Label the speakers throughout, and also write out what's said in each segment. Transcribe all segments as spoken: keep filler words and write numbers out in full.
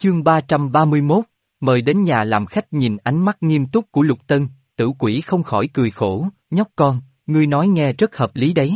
Speaker 1: Chương ba trăm ba mươi mốt, mời đến nhà làm khách. Nhìn ánh mắt nghiêm túc của Lục Tân, Tử Quỷ không khỏi cười khổ, nhóc con, ngươi nói nghe rất hợp lý đấy.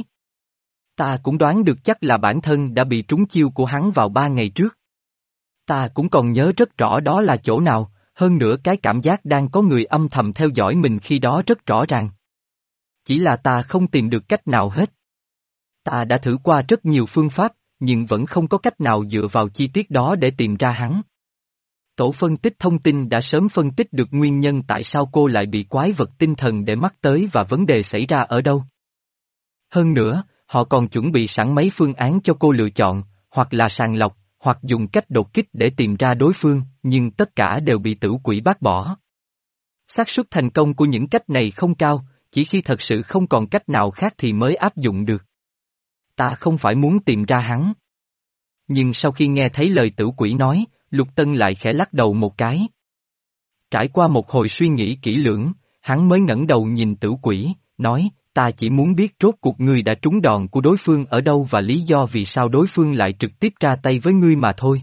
Speaker 1: Ta cũng đoán được chắc là bản thân đã bị trúng chiêu của hắn vào ba ngày trước. Ta cũng còn nhớ rất rõ đó là chỗ nào, hơn nữa cái cảm giác đang có người âm thầm theo dõi mình khi đó rất rõ ràng. Chỉ là ta không tìm được cách nào hết. Ta đã thử qua rất nhiều phương pháp, nhưng vẫn không có cách nào dựa vào chi tiết đó để tìm ra hắn. Tổ phân tích thông tin đã sớm phân tích được nguyên nhân tại sao cô lại bị quái vật tinh thần để mắt tới và vấn đề xảy ra ở đâu. Hơn nữa, họ còn chuẩn bị sẵn mấy phương án cho cô lựa chọn, hoặc là sàng lọc, hoặc dùng cách đột kích để tìm ra đối phương, nhưng tất cả đều bị Tử Quỷ bác bỏ. Xác suất thành công của những cách này không cao, chỉ khi thật sự không còn cách nào khác thì mới áp dụng được. Ta không phải muốn tìm ra hắn. Nhưng sau khi nghe thấy lời Tử Quỷ nói, Lục Tân lại khẽ lắc đầu một cái. Trải qua một hồi suy nghĩ kỹ lưỡng, hắn mới ngẩng đầu nhìn Tử Quỷ, nói, ta chỉ muốn biết rốt cuộc ngươi đã trúng đòn của đối phương ở đâu và lý do vì sao đối phương lại trực tiếp ra tay với ngươi mà thôi.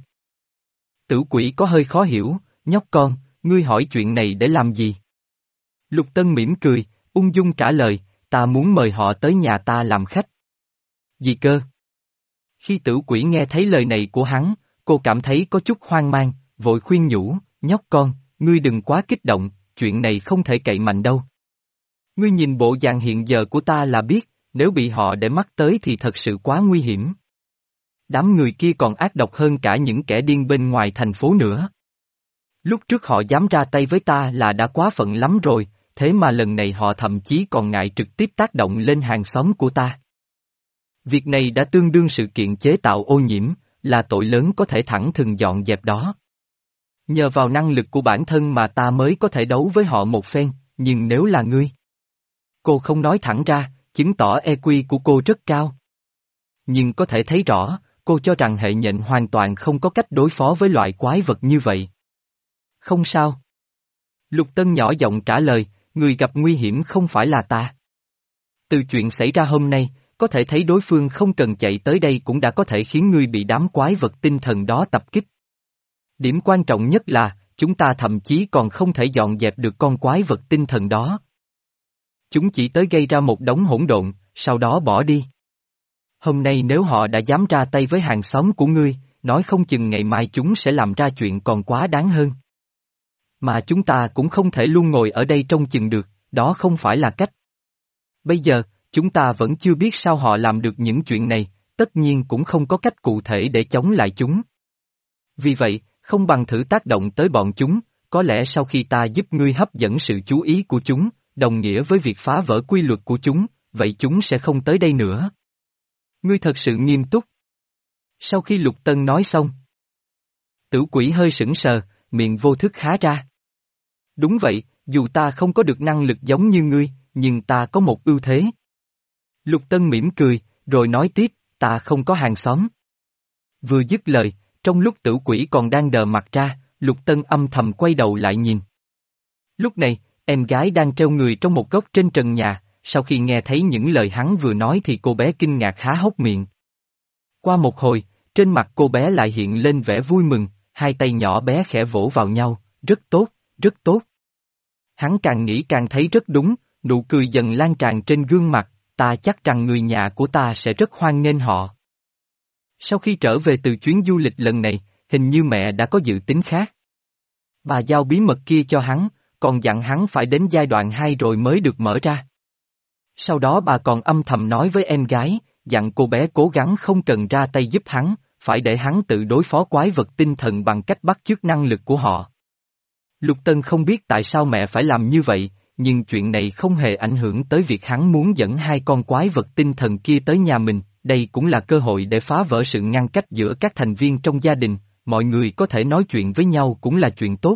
Speaker 1: Tử Quỷ có hơi khó hiểu, nhóc con, ngươi hỏi chuyện này để làm gì? Lục Tân mỉm cười, ung dung trả lời, ta muốn mời họ tới nhà ta làm khách. Gì cơ? Khi Tử Quỷ nghe thấy lời này của hắn, cô cảm thấy có chút hoang mang, vội khuyên nhủ, nhóc con, ngươi đừng quá kích động, chuyện này không thể cậy mạnh đâu. Ngươi nhìn bộ dạng hiện giờ của ta là biết, nếu bị họ để mắt tới thì thật sự quá nguy hiểm. Đám người kia còn ác độc hơn cả những kẻ điên bên ngoài thành phố nữa. Lúc trước họ dám ra tay với ta là đã quá phận lắm rồi, thế mà lần này họ thậm chí còn ngại trực tiếp tác động lên hàng xóm của ta. Việc này đã tương đương sự kiện chế tạo ô nhiễm, là tội lớn có thể thẳng thừng dọn dẹp đó. Nhờ vào năng lực của bản thân mà ta mới có thể đấu với họ một phen, nhưng nếu là ngươi. Cô không nói thẳng ra, chứng tỏ e quy của cô rất cao. Nhưng có thể thấy rõ, cô cho rằng hệ nhện hoàn toàn không có cách đối phó với loại quái vật như vậy. Không sao. Lục Tân nhỏ giọng trả lời, người gặp nguy hiểm không phải là ta. Từ chuyện xảy ra hôm nay, có thể thấy đối phương không cần chạy tới đây cũng đã có thể khiến ngươi bị đám quái vật tinh thần đó tập kích. Điểm quan trọng nhất là, chúng ta thậm chí còn không thể dọn dẹp được con quái vật tinh thần đó. Chúng chỉ tới gây ra một đống hỗn độn, sau đó bỏ đi. Hôm nay nếu họ đã dám ra tay với hàng xóm của ngươi, nói không chừng ngày mai chúng sẽ làm ra chuyện còn quá đáng hơn. Mà chúng ta cũng không thể luôn ngồi ở đây trông chừng được, đó không phải là cách. Bây giờ, chúng ta vẫn chưa biết sao họ làm được những chuyện này, tất nhiên cũng không có cách cụ thể để chống lại chúng. Vì vậy, không bằng thử tác động tới bọn chúng, có lẽ sau khi ta giúp ngươi hấp dẫn sự chú ý của chúng, đồng nghĩa với việc phá vỡ quy luật của chúng, vậy chúng sẽ không tới đây nữa. Ngươi thật sự nghiêm túc. Sau khi Lục Tân nói xong, Tử Quỷ hơi sững sờ, miệng vô thức há ra. Đúng vậy, dù ta không có được năng lực giống như ngươi, nhưng ta có một ưu thế. Lục Tân mỉm cười, rồi nói tiếp, ta không có hàng xóm. Vừa dứt lời, trong lúc Tử Quỷ còn đang đờ mặt ra, Lục Tân âm thầm quay đầu lại nhìn. Lúc này, em gái đang treo người trong một góc trên trần nhà, sau khi nghe thấy những lời hắn vừa nói thì cô bé kinh ngạc há hốc miệng. Qua một hồi, trên mặt cô bé lại hiện lên vẻ vui mừng, hai tay nhỏ bé khẽ vỗ vào nhau, rất tốt, rất tốt. Hắn càng nghĩ càng thấy rất đúng, nụ cười dần lan tràn trên gương mặt, ta chắc rằng người nhà của ta sẽ rất hoan nghênh họ. Sau khi trở về từ chuyến du lịch lần này, hình như mẹ đã có dự tính khác. Bà giao bí mật kia cho hắn, còn dặn hắn phải đến giai đoạn hai rồi mới được mở ra. Sau đó bà còn âm thầm nói với em gái, dặn cô bé cố gắng không cần ra tay giúp hắn, phải để hắn tự đối phó quái vật tinh thần bằng cách bắt chước năng lực của họ. Lục Tân không biết tại sao mẹ phải làm như vậy, nhưng chuyện này không hề ảnh hưởng tới việc hắn muốn dẫn hai con quái vật tinh thần kia tới nhà mình, đây cũng là cơ hội để phá vỡ sự ngăn cách giữa các thành viên trong gia đình, mọi người có thể nói chuyện với nhau cũng là chuyện tốt.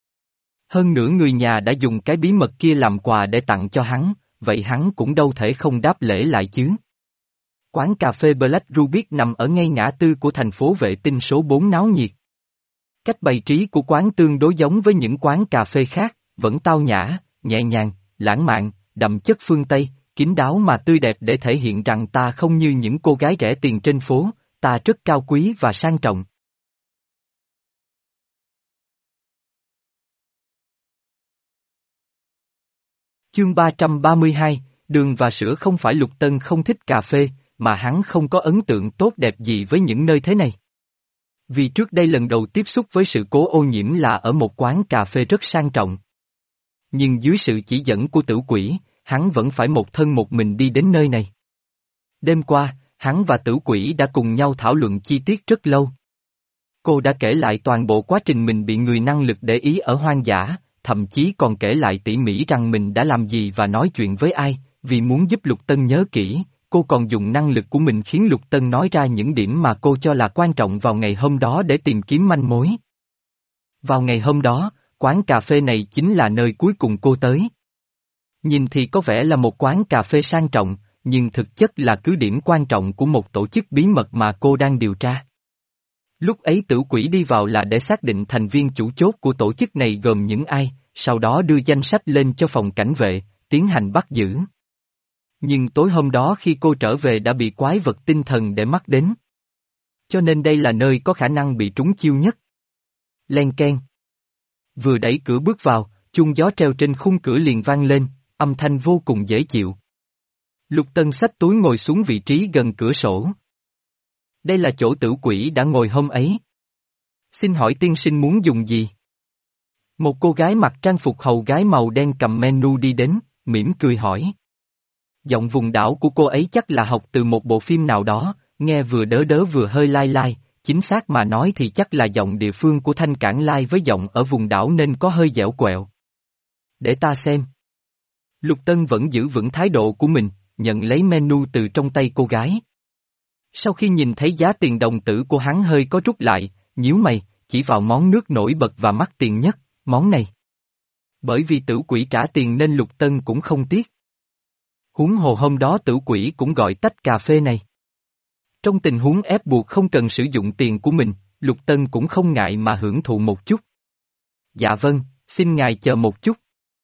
Speaker 1: Hơn nữa người nhà đã dùng cái bí mật kia làm quà để tặng cho hắn, vậy hắn cũng đâu thể không đáp lễ lại chứ. Quán cà phê Black Rubik nằm ở ngay ngã tư của thành phố Vệ Tinh số bốn náo nhiệt. Cách bày trí của quán tương đối giống với những quán cà phê khác, vẫn tao nhã, nhẹ nhàng, lãng mạn, đậm chất phương Tây, kín đáo mà tươi đẹp để thể hiện rằng ta không như những cô gái rẻ tiền trên phố, ta rất cao quý và sang trọng. Chương ba trăm ba mươi hai, đường và sữa. Không phải Lục Tân không thích cà phê, mà hắn không có ấn tượng tốt đẹp gì với những nơi thế này. Vì trước đây lần đầu tiếp xúc với sự cố ô nhiễm là ở một quán cà phê rất sang trọng. Nhưng dưới sự chỉ dẫn của Tử Quỷ, hắn vẫn phải một thân một mình đi đến nơi này. Đêm qua, hắn và Tử Quỷ đã cùng nhau thảo luận chi tiết rất lâu. Cô đã kể lại toàn bộ quá trình mình bị người năng lực để ý ở hoang dã, thậm chí còn kể lại tỉ mỉ rằng mình đã làm gì và nói chuyện với ai, vì muốn giúp Lục Tân nhớ kỹ, cô còn dùng năng lực của mình khiến Lục Tân nói ra những điểm mà cô cho là quan trọng vào ngày hôm đó để tìm kiếm manh mối. Vào ngày hôm đó, quán cà phê này chính là nơi cuối cùng cô tới. Nhìn thì có vẻ là một quán cà phê sang trọng, nhưng thực chất là cứ điểm quan trọng của một tổ chức bí mật mà cô đang điều tra. Lúc ấy Tử Quỷ đi vào là để xác định thành viên chủ chốt của tổ chức này gồm những ai, sau đó đưa danh sách lên cho phòng cảnh vệ, tiến hành bắt giữ. Nhưng tối hôm đó khi cô trở về đã bị quái vật tinh thần để mắt đến. Cho nên đây là nơi có khả năng bị trúng chiêu nhất. Len keng. Vừa đẩy cửa bước vào, chuông gió treo trên khung cửa liền vang lên, âm thanh vô cùng dễ chịu. Lục Tân xách túi ngồi xuống vị trí gần cửa sổ. Đây là chỗ Tử Quỷ đã ngồi hôm ấy. Xin hỏi tiên sinh muốn dùng gì? Một cô gái mặc trang phục hầu gái màu đen cầm menu đi đến, mỉm cười hỏi. Giọng vùng đảo của cô ấy chắc là học từ một bộ phim nào đó, nghe vừa đớ đớ vừa hơi lai lai, chính xác mà nói thì chắc là giọng địa phương của Thanh Cảng Lai với giọng ở vùng đảo nên có hơi dẻo quẹo. Để ta xem. Lục Tân vẫn giữ vững thái độ của mình, nhận lấy menu từ trong tay cô gái. Sau khi nhìn thấy giá tiền đồng tử của hắn hơi có rút lại, nhíu mày, chỉ vào món nước nổi bật và mắc tiền nhất, món này. Bởi vì Tử Quỷ trả tiền nên Lục Tân cũng không tiếc. Huống hồ hôm đó Tử Quỷ cũng gọi tách cà phê này. Trong tình huống ép buộc không cần sử dụng tiền của mình, Lục Tân cũng không ngại mà hưởng thụ một chút. Dạ vâng, xin ngài chờ một chút.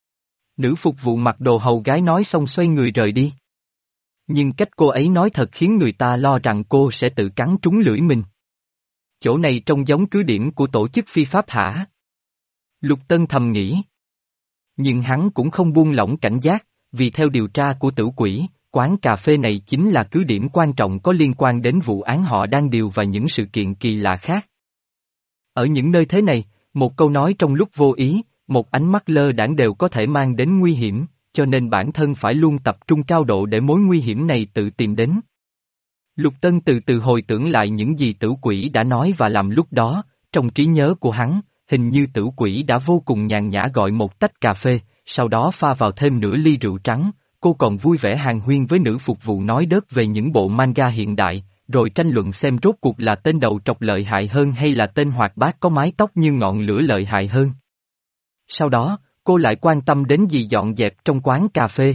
Speaker 1: Nữ phục vụ mặc đồ hầu gái nói xong xoay người rời đi. Nhưng cách cô ấy nói thật khiến người ta lo rằng cô sẽ tự cắn trúng lưỡi mình. Chỗ này trông giống cứ điểm của tổ chức phi pháp hả? Lục Tân thầm nghĩ. Nhưng hắn cũng không buông lỏng cảnh giác, vì theo điều tra của Tử Quỷ, quán cà phê này chính là cứ điểm quan trọng có liên quan đến vụ án họ đang điều và những sự kiện kỳ lạ khác. Ở những nơi thế này, một câu nói trong lúc vô ý, một ánh mắt lơ đãng đều có thể mang đến nguy hiểm, cho nên bản thân phải luôn tập trung cao độ để mối nguy hiểm này tự tìm đến. Lục Tân từ từ hồi tưởng lại những gì Tử Quỷ đã nói và làm lúc đó, trong trí nhớ của hắn, hình như Tử Quỷ đã vô cùng nhàn nhã gọi một tách cà phê, sau đó pha vào thêm nửa ly rượu trắng, cô còn vui vẻ hàn huyên với nữ phục vụ nói đớt về những bộ manga hiện đại, rồi tranh luận xem rốt cuộc là tên đầu trọc lợi hại hơn hay là tên hoạt bát có mái tóc như ngọn lửa lợi hại hơn. Sau đó, cô lại quan tâm đến gì dọn dẹp trong quán cà phê.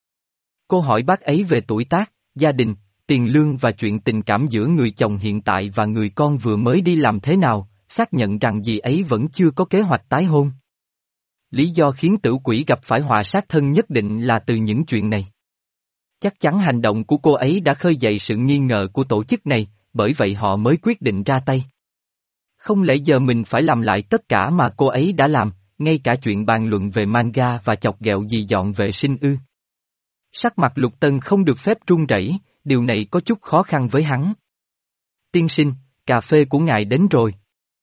Speaker 1: Cô hỏi bác ấy về tuổi tác, gia đình, tiền lương và chuyện tình cảm giữa người chồng hiện tại và người con vừa mới đi làm thế nào, xác nhận rằng dì ấy vẫn chưa có kế hoạch tái hôn. Lý do khiến Tử Quỷ gặp phải họa sát thân nhất định là từ những chuyện này. Chắc chắn hành động của cô ấy đã khơi dậy sự nghi ngờ của tổ chức này, bởi vậy họ mới quyết định ra tay. Không lẽ giờ mình phải làm lại tất cả mà cô ấy đã làm, ngay cả chuyện bàn luận về manga và chọc ghẹo dì dọn vệ sinh ư? Sắc mặt Lục Tân không được phép run rẩy, điều này có chút khó khăn với hắn. Tiên sinh, cà phê của ngài đến rồi.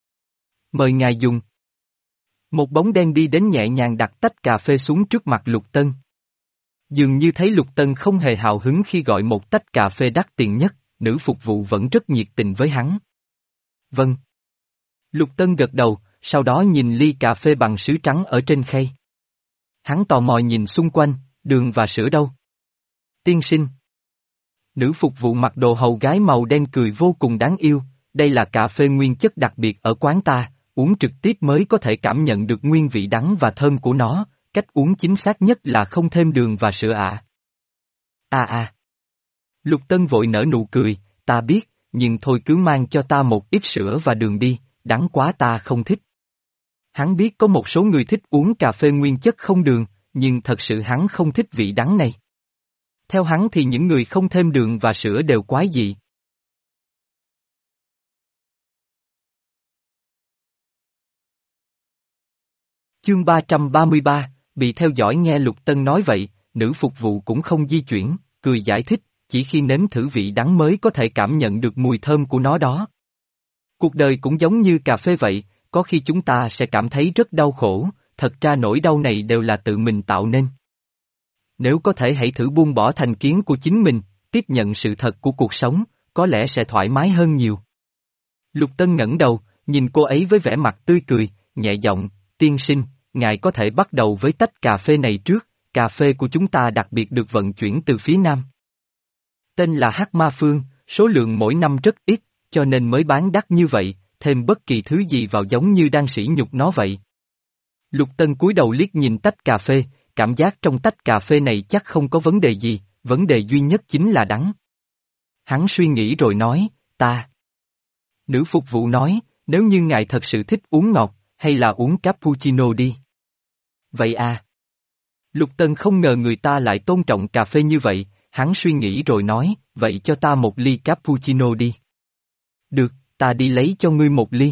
Speaker 1: Mời ngài dùng. Một bóng đen đi đến nhẹ nhàng đặt tách cà phê xuống trước mặt Lục Tân. Dường như thấy Lục Tân không hề hào hứng khi gọi một tách cà phê đắt tiền nhất, nữ phục vụ vẫn rất nhiệt tình với hắn. Vâng. Lục Tân gật đầu, sau đó nhìn ly cà phê bằng sứ trắng ở trên khay. Hắn tò mò nhìn xung quanh, đường và sữa đâu? Tiên sinh. Nữ phục vụ mặc đồ hầu gái màu đen cười vô cùng đáng yêu, đây là cà phê nguyên chất đặc biệt ở quán ta, uống trực tiếp mới có thể cảm nhận được nguyên vị đắng và thơm của nó, cách uống chính xác nhất là không thêm đường và sữa ạ. À à. Lục Tân vội nở nụ cười, ta biết, nhưng thôi cứ mang cho ta một ít sữa và đường đi, đắng quá ta không thích. Hắn biết có một số người thích uống cà phê nguyên chất không đường, nhưng thật sự hắn không thích vị đắng này. Theo hắn thì những người không thêm đường và sữa đều quái dị. Chương ba trăm ba mươi ba, Bị theo dõi nghe Lục Tân nói vậy, nữ phục vụ cũng không di chuyển, cười giải thích, chỉ khi nếm thử vị đắng mới có thể cảm nhận được mùi thơm của nó đó. Cuộc đời cũng giống như cà phê vậy, có khi chúng ta sẽ cảm thấy rất đau khổ, thật ra nỗi đau này đều là tự mình tạo nên. Nếu có thể hãy thử buông bỏ thành kiến của chính mình, tiếp nhận sự thật của cuộc sống, có lẽ sẽ thoải mái hơn nhiều. Lục Tân ngẩng đầu, nhìn cô ấy với vẻ mặt tươi cười, nhẹ giọng, tiên sinh, ngài có thể bắt đầu với tách cà phê này trước, cà phê của chúng ta đặc biệt được vận chuyển từ phía Nam. Tên là Hắc Ma Phương, số lượng mỗi năm rất ít, cho nên mới bán đắt như vậy, thêm bất kỳ thứ gì vào giống như đang sỉ nhục nó vậy. Lục Tân cúi đầu liếc nhìn tách cà phê, cảm giác trong tách cà phê này chắc không có vấn đề gì, vấn đề duy nhất chính là đắng. Hắn suy nghĩ rồi nói, ta. Nữ phục vụ nói, nếu như ngài thật sự thích uống ngọt, hay là uống cappuccino đi. Vậy à. Lục Tân không ngờ người ta lại tôn trọng cà phê như vậy, hắn suy nghĩ rồi nói, vậy cho ta một ly cappuccino đi. Được, ta đi lấy cho ngươi một ly.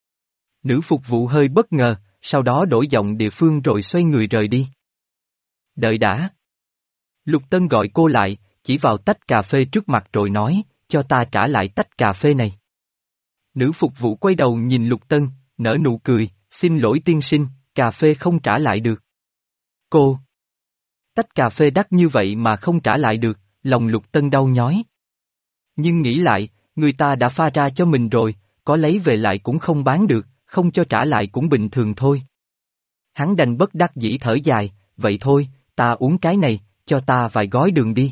Speaker 1: Nữ phục vụ hơi bất ngờ, sau đó đổi giọng địa phương rồi xoay người rời đi. Đợi đã. Lục Tân gọi cô lại, chỉ vào tách cà phê trước mặt rồi nói, cho ta trả lại tách cà phê này. Nữ phục vụ quay đầu nhìn Lục Tân, nở nụ cười, xin lỗi tiên sinh, cà phê không trả lại được. Cô. Tách cà phê đắt như vậy mà không trả lại được, lòng Lục Tân đau nhói. Nhưng nghĩ lại, người ta đã pha ra cho mình rồi, có lấy về lại cũng không bán được, không cho trả lại cũng bình thường thôi. Hắn đành bất đắc dĩ thở dài, vậy thôi, ta uống cái này, cho ta vài gói đường đi.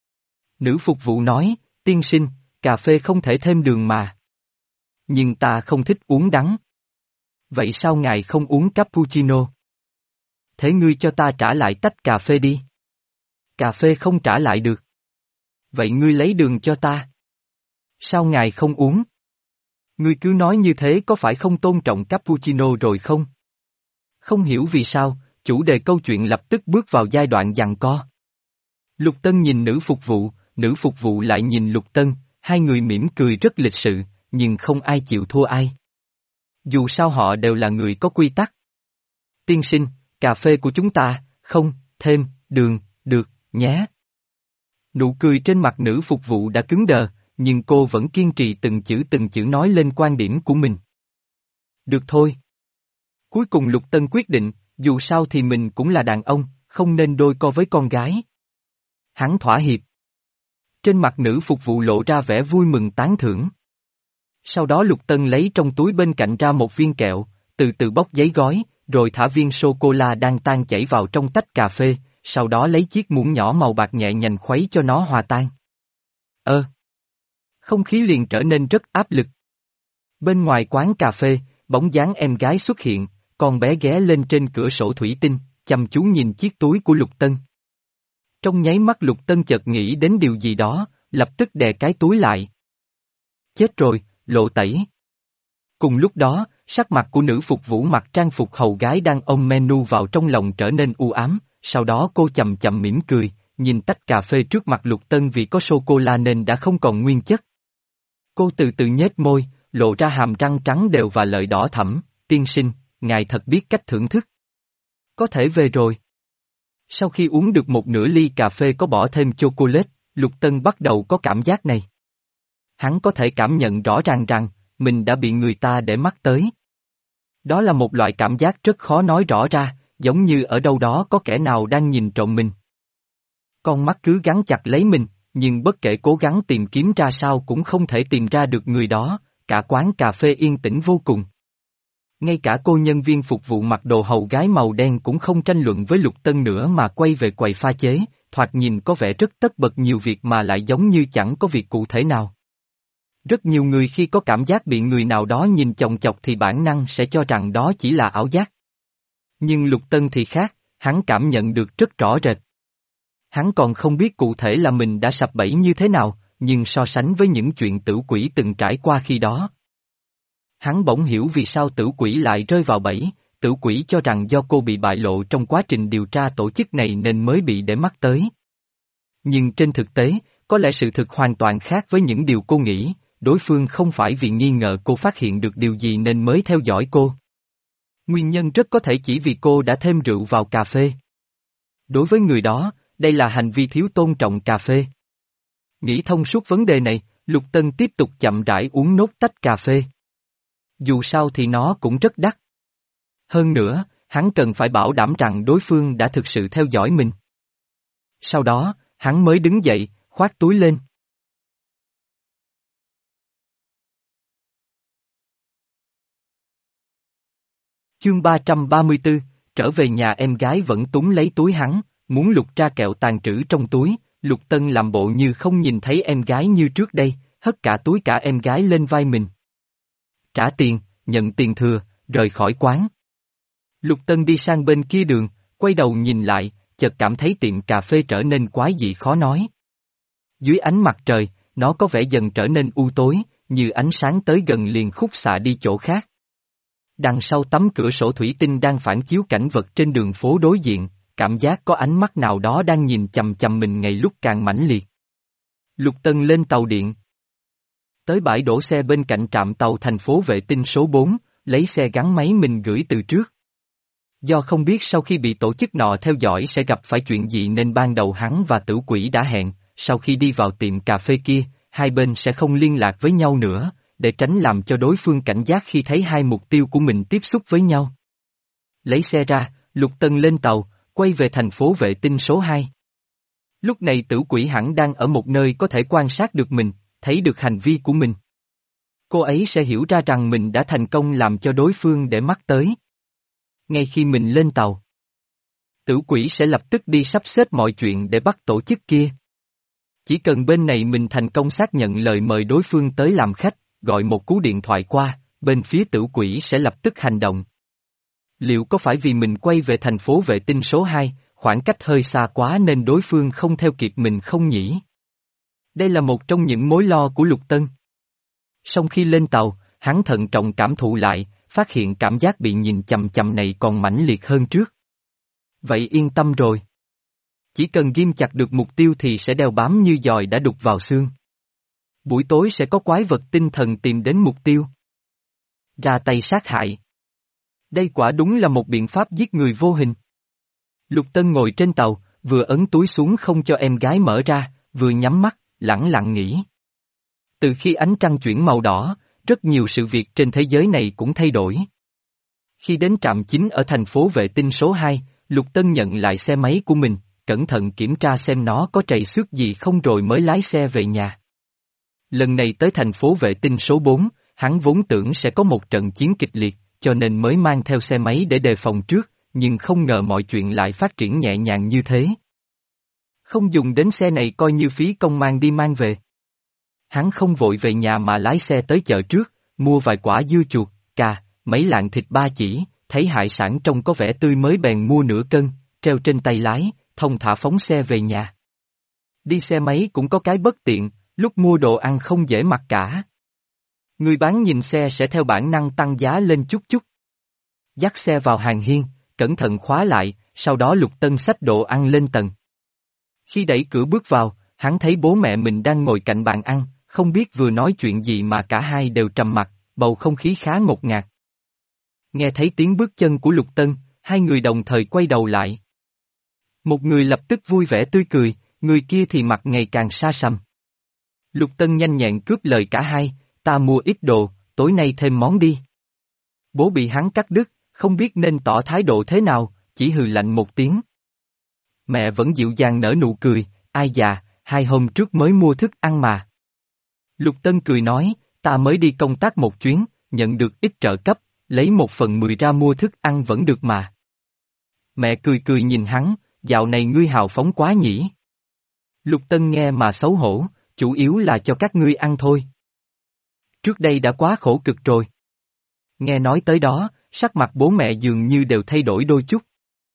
Speaker 1: Nữ phục vụ nói, tiên sinh, cà phê không thể thêm đường mà. Nhưng ta không thích uống đắng. Vậy sao ngài không uống cappuccino? Thế ngươi cho ta trả lại tách cà phê đi. Cà phê không trả lại được. Vậy ngươi lấy đường cho ta. Sao ngài không uống? Ngươi cứ nói như thế có phải không tôn trọng cappuccino rồi không? Không hiểu vì sao, chủ đề câu chuyện lập tức bước vào giai đoạn giằng co. Lục Tân nhìn nữ phục vụ, nữ phục vụ lại nhìn Lục Tân, hai người mỉm cười rất lịch sự, nhưng không ai chịu thua ai. Dù sao họ đều là người có quy tắc. Tiên sinh, cà phê của chúng ta, không, thêm, đường, được, nhé. Nụ cười trên mặt nữ phục vụ đã cứng đờ, nhưng cô vẫn kiên trì từng chữ từng chữ nói lên quan điểm của mình. Được thôi. Cuối cùng Lục Tân quyết định, dù sao thì mình cũng là đàn ông, không nên đôi co với con gái. Hắn thỏa hiệp. Trên mặt nữ phục vụ lộ ra vẻ vui mừng tán thưởng. Sau đó Lục Tân lấy trong túi bên cạnh ra một viên kẹo, từ từ bóc giấy gói, rồi thả viên sô-cô-la đang tan chảy vào trong tách cà phê, sau đó lấy chiếc muỗng nhỏ màu bạc nhẹ nhàng khuấy cho nó hòa tan. Ơ! Không khí liền trở nên rất áp lực. Bên ngoài quán cà phê, bóng dáng em gái xuất hiện, con bé ghé lên trên cửa sổ thủy tinh, chăm chú nhìn chiếc túi của Lục Tân. Trong nháy mắt Lục Tân chợt nghĩ đến điều gì đó, lập tức đè cái túi lại. Chết rồi, lộ tẩy. Cùng lúc đó, sắc mặt của nữ phục vụ mặc trang phục hầu gái đang ôm menu vào trong lòng trở nên u ám, sau đó cô chậm chậm mỉm cười, nhìn tách cà phê trước mặt Lục Tân vì có sô-cô-la nên đã không còn nguyên chất. Cô từ từ nhếch môi, lộ ra hàm răng trắng đều và lợi đỏ thẫm, tiên sinh, ngài thật biết cách thưởng thức. Có thể về rồi. Sau khi uống được một nửa ly cà phê có bỏ thêm chocolate, Lục Tân bắt đầu có cảm giác này. Hắn có thể cảm nhận rõ ràng rằng, mình đã bị người ta để mắt tới. Đó là một loại cảm giác rất khó nói rõ ra, giống như ở đâu đó có kẻ nào đang nhìn trộm mình. Con mắt cứ gắn chặt lấy mình, nhưng bất kể cố gắng tìm kiếm ra sao cũng không thể tìm ra được người đó, cả quán cà phê yên tĩnh vô cùng. Ngay cả cô nhân viên phục vụ mặc đồ hầu gái màu đen cũng không tranh luận với Lục Tân nữa mà quay về quầy pha chế, thoạt nhìn có vẻ rất tất bật nhiều việc mà lại giống như chẳng có việc cụ thể nào. Rất nhiều người khi có cảm giác bị người nào đó nhìn chòng chọc thì bản năng sẽ cho rằng đó chỉ là ảo giác. Nhưng Lục Tân thì khác, hắn cảm nhận được rất rõ rệt. Hắn còn không biết cụ thể là mình đã sập bẫy như thế nào, nhưng so sánh với những chuyện tử quỷ từng trải qua khi đó. Hắn bỗng hiểu vì sao tử quỷ lại rơi vào bẫy, tử quỷ cho rằng do cô bị bại lộ trong quá trình điều tra tổ chức này nên mới bị để mắt tới. Nhưng trên thực tế, có lẽ sự thực hoàn toàn khác với những điều cô nghĩ, đối phương không phải vì nghi ngờ cô phát hiện được điều gì nên mới theo dõi cô. Nguyên nhân rất có thể chỉ vì cô đã thêm rượu vào cà phê. Đối với người đó, đây là hành vi thiếu tôn trọng cà phê. Nghĩ thông suốt vấn đề này, Lục Tân tiếp tục chậm rãi uống nốt tách cà phê. Dù sao thì nó cũng rất đắt. Hơn nữa, hắn cần phải bảo đảm rằng đối phương đã thực sự theo dõi mình. Sau đó, hắn mới đứng dậy, khoác túi lên. Chương ba trăm ba mươi tư, trở về nhà em gái vẫn túm lấy túi hắn, muốn lục ra kẹo tàn trữ trong túi, Lục Tân làm bộ như không nhìn thấy em gái như trước đây, hất cả túi cả em gái lên vai mình. Trả tiền, nhận tiền thừa, rời khỏi quán. Lục Tân đi sang bên kia đường, quay đầu nhìn lại, chợt cảm thấy tiệm cà phê trở nên quái dị khó nói. Dưới ánh mặt trời, nó có vẻ dần trở nên u tối, như ánh sáng tới gần liền khúc xạ đi chỗ khác. Đằng sau tấm cửa sổ thủy tinh đang phản chiếu cảnh vật trên đường phố đối diện, cảm giác có ánh mắt nào đó đang nhìn chằm chằm mình ngày lúc càng mãnh liệt. Lục Tân lên tàu điện. Tới bãi đổ xe bên cạnh trạm tàu thành phố vệ tinh số bốn, lấy xe gắn máy mình gửi từ trước. Do không biết sau khi bị tổ chức nọ theo dõi sẽ gặp phải chuyện gì nên ban đầu hắn và Tử Quỷ đã hẹn, sau khi đi vào tiệm cà phê kia, hai bên sẽ không liên lạc với nhau nữa, để tránh làm cho đối phương cảnh giác khi thấy hai mục tiêu của mình tiếp xúc với nhau. Lấy xe ra, Lục Tân lên tàu, quay về thành phố vệ tinh số hai. Lúc này Tử Quỷ hẳn đang ở một nơi có thể quan sát được mình, thấy được hành vi của mình. Cô ấy sẽ hiểu ra rằng mình đã thành công làm cho đối phương để mắt tới. Ngay khi mình lên tàu, Tử Quỷ sẽ lập tức đi sắp xếp mọi chuyện để bắt tổ chức kia. Chỉ cần bên này mình thành công xác nhận lời mời đối phương tới làm khách, gọi một cú điện thoại qua, bên phía Tử Quỷ sẽ lập tức hành động. Liệu có phải vì mình quay về thành phố vệ tinh số hai, khoảng cách hơi xa quá nên đối phương không theo kịp mình không nhỉ? Đây là một trong những mối lo của Lục Tân. Sau khi lên tàu, hắn thận trọng cảm thụ lại, phát hiện cảm giác bị nhìn chằm chằm này còn mãnh liệt hơn trước. Vậy yên tâm rồi. Chỉ cần ghim chặt được mục tiêu thì sẽ đeo bám như dòi đã đục vào xương. Buổi tối sẽ có quái vật tinh thần tìm đến mục tiêu. Ra tay sát hại. Đây quả đúng là một biện pháp giết người vô hình. Lục Tân ngồi trên tàu, vừa ấn túi xuống không cho em gái mở ra, vừa nhắm mắt, lẳng lặng nghĩ. Từ khi ánh trăng chuyển màu đỏ, rất nhiều sự việc trên thế giới này cũng thay đổi. Khi đến trạm chính ở thành phố vệ tinh số hai, Lục Tân nhận lại xe máy của mình, cẩn thận kiểm tra xem nó có trầy xước gì không rồi mới lái xe về nhà. Lần này tới thành phố vệ tinh số bốn, hắn vốn tưởng sẽ có một trận chiến kịch liệt, cho nên mới mang theo xe máy để đề phòng trước, nhưng không ngờ mọi chuyện lại phát triển nhẹ nhàng như thế. Không dùng đến xe này coi như phí công mang đi mang về. Hắn không vội về nhà mà lái xe tới chợ trước, mua vài quả dưa chuột, cà, mấy lạng thịt ba chỉ, thấy hải sản trông có vẻ tươi mới bèn mua nửa cân, treo trên tay lái, thông thả phóng xe về nhà. Đi xe máy cũng có cái bất tiện, lúc mua đồ ăn không dễ mặc cả. Người bán nhìn xe sẽ theo bản năng tăng giá lên chút chút. Dắt xe vào hàng hiên, cẩn thận khóa lại, sau đó Lục Tân xách đồ ăn lên tầng. Khi đẩy cửa bước vào, hắn thấy bố mẹ mình đang ngồi cạnh bàn ăn, không biết vừa nói chuyện gì mà cả hai đều trầm mặc, bầu không khí khá ngột ngạt. Nghe thấy tiếng bước chân của Lục Tân, hai người đồng thời quay đầu lại. Một người lập tức vui vẻ tươi cười, người kia thì mặt ngày càng xa xăm. Lục Tân nhanh nhẹn cướp lời cả hai, ta mua ít đồ, tối nay thêm món đi. Bố bị hắn cắt đứt, không biết nên tỏ thái độ thế nào, chỉ hừ lạnh một tiếng. Mẹ vẫn dịu dàng nở nụ cười, ai già, hai hôm trước mới mua thức ăn mà. Lục Tân cười nói, ta mới đi công tác một chuyến, nhận được ít trợ cấp, lấy một phần mười ra mua thức ăn vẫn được mà. Mẹ cười cười nhìn hắn, dạo này ngươi hào phóng quá nhỉ. Lục Tân nghe mà xấu hổ, chủ yếu là cho các ngươi ăn thôi. Trước đây đã quá khổ cực rồi. Nghe nói tới đó, sắc mặt bố mẹ dường như đều thay đổi đôi chút.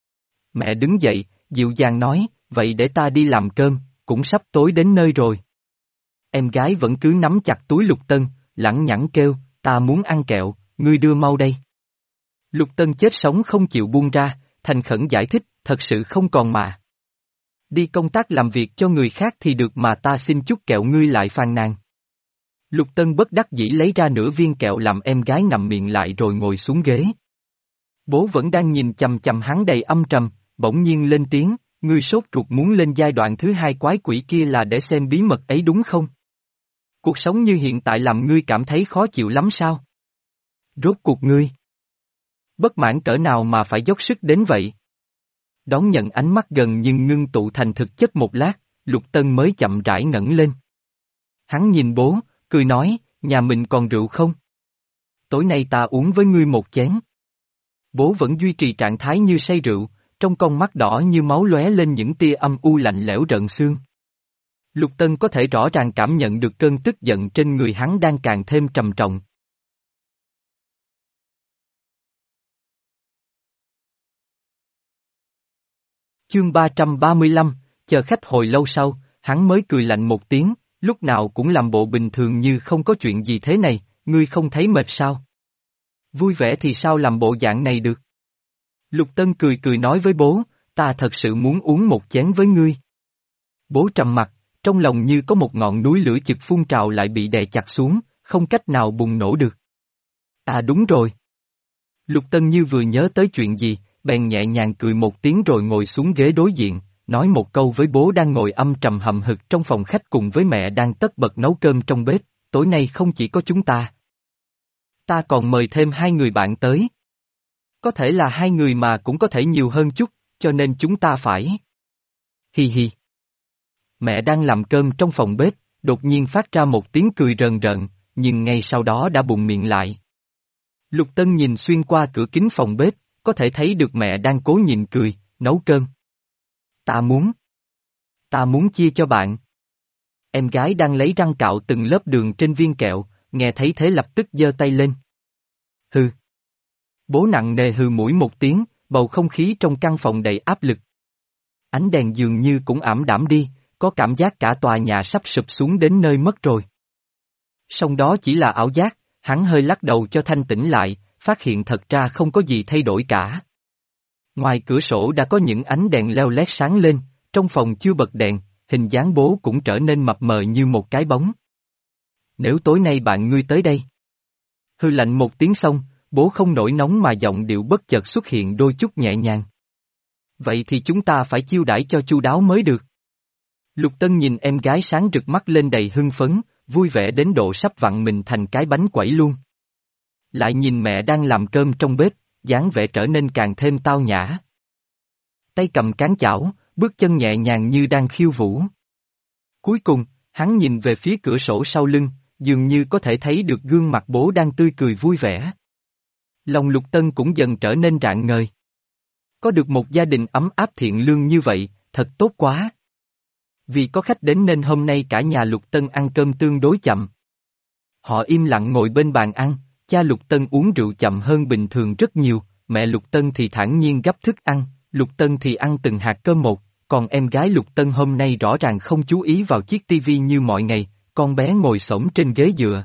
Speaker 1: Mẹ đứng dậy, dịu dàng nói, vậy để ta đi làm cơm, cũng sắp tối đến nơi rồi. Em gái vẫn cứ nắm chặt túi Lục Tân, lẳng nhẳng kêu, ta muốn ăn kẹo, ngươi đưa mau đây. Lục Tân chết sống không chịu buông ra, thành khẩn giải thích, thật sự không còn mà. Đi công tác làm việc cho người khác thì được mà ta xin chút kẹo ngươi lại phàn nàn. Lục Tân bất đắc dĩ lấy ra nửa viên kẹo làm em gái ngậm miệng lại rồi ngồi xuống ghế. Bố vẫn đang nhìn chằm chằm hắn đầy âm trầm, bỗng nhiên lên tiếng, ngươi sốt ruột muốn lên giai đoạn thứ hai quái quỷ kia là để xem bí mật ấy đúng không? Cuộc sống như hiện tại làm ngươi cảm thấy khó chịu lắm sao? Rốt cuộc ngươi bất mãn cỡ nào mà phải dốc sức đến vậy? Đón nhận ánh mắt gần nhưng ngưng tụ thành thực chất một lát, Lục Tân mới chậm rãi ngẩng lên. Hắn nhìn bố, cười nói, nhà mình còn rượu không? Tối nay ta uống với ngươi một chén. Bố vẫn duy trì trạng thái như say rượu, trong con mắt đỏ như máu lóe lên những tia âm u lạnh lẽo rợn xương. Lục Tân có thể rõ ràng cảm nhận được cơn tức giận trên người hắn đang càng thêm trầm trọng. Chương ba trăm ba mươi lăm, chờ khách hồi lâu sau, hắn mới cười lạnh một tiếng, lúc nào cũng làm bộ bình thường như không có chuyện gì thế này, ngươi không thấy mệt sao? Vui vẻ thì sao làm bộ dạng này được? Lục Tân cười cười nói với bố, ta thật sự muốn uống một chén với ngươi. Bố trầm mặt, trong lòng như có một ngọn núi lửa chực phun trào lại bị đè chặt xuống, không cách nào bùng nổ được. À đúng rồi. Lục Tân như vừa nhớ tới chuyện gì, bèn nhẹ nhàng cười một tiếng rồi ngồi xuống ghế đối diện, nói một câu với bố đang ngồi âm trầm hậm hực trong phòng khách cùng với mẹ đang tất bật nấu cơm trong bếp, tối nay không chỉ có chúng ta. Ta còn mời thêm hai người bạn tới. Có thể là hai người mà cũng có thể nhiều hơn chút, cho nên chúng ta phải. Hi hi. Mẹ đang làm cơm trong phòng bếp, đột nhiên phát ra một tiếng cười rờn rợn, nhưng ngay sau đó đã bùng miệng lại. Lục Tân nhìn xuyên qua cửa kính phòng bếp, có thể thấy được mẹ đang cố nhịn cười, nấu cơm. Ta muốn. Ta muốn chia cho bạn. Em gái đang lấy răng cạo từng lớp đường trên viên kẹo, nghe thấy thế lập tức giơ tay lên. Hừ. Bố nặng nề hừ mũi một tiếng, bầu không khí trong căn phòng đầy áp lực. Ánh đèn dường như cũng ảm đạm đi, có cảm giác cả tòa nhà sắp sụp xuống đến nơi mất rồi. Song đó chỉ là ảo giác, hắn hơi lắc đầu cho thanh tĩnh lại, phát hiện thật ra không có gì thay đổi cả. Ngoài cửa sổ đã có những ánh đèn leo lét sáng lên, trong phòng chưa bật đèn, hình dáng bố cũng trở nên mập mờ như một cái bóng. Nếu tối nay bạn ngươi tới đây. Hư lạnh một tiếng xong, bố không nổi nóng mà giọng điệu bất chợt xuất hiện đôi chút nhẹ nhàng. Vậy thì chúng ta phải chiêu đãi cho chu đáo mới được. Lục Tân nhìn em gái sáng rực mắt lên đầy hưng phấn, vui vẻ đến độ sắp vặn mình thành cái bánh quẩy luôn. Lại nhìn mẹ đang làm cơm trong bếp, dáng vẻ trở nên càng thêm tao nhã. Tay cầm cán chảo, bước chân nhẹ nhàng như đang khiêu vũ. Cuối cùng, hắn nhìn về phía cửa sổ sau lưng, dường như có thể thấy được gương mặt bố đang tươi cười vui vẻ. Lòng Lục Tân cũng dần trở nên rạng ngời. Có được một gia đình ấm áp thiện lương như vậy, thật tốt quá. Vì có khách đến nên hôm nay cả nhà Lục Tân ăn cơm tương đối chậm. Họ im lặng ngồi bên bàn ăn, cha Lục Tân uống rượu chậm hơn bình thường rất nhiều, mẹ Lục Tân thì thản nhiên gấp thức ăn, Lục Tân thì ăn từng hạt cơm một, còn em gái Lục Tân hôm nay rõ ràng không chú ý vào chiếc tivi như mọi ngày, con bé ngồi xổm trên ghế dựa.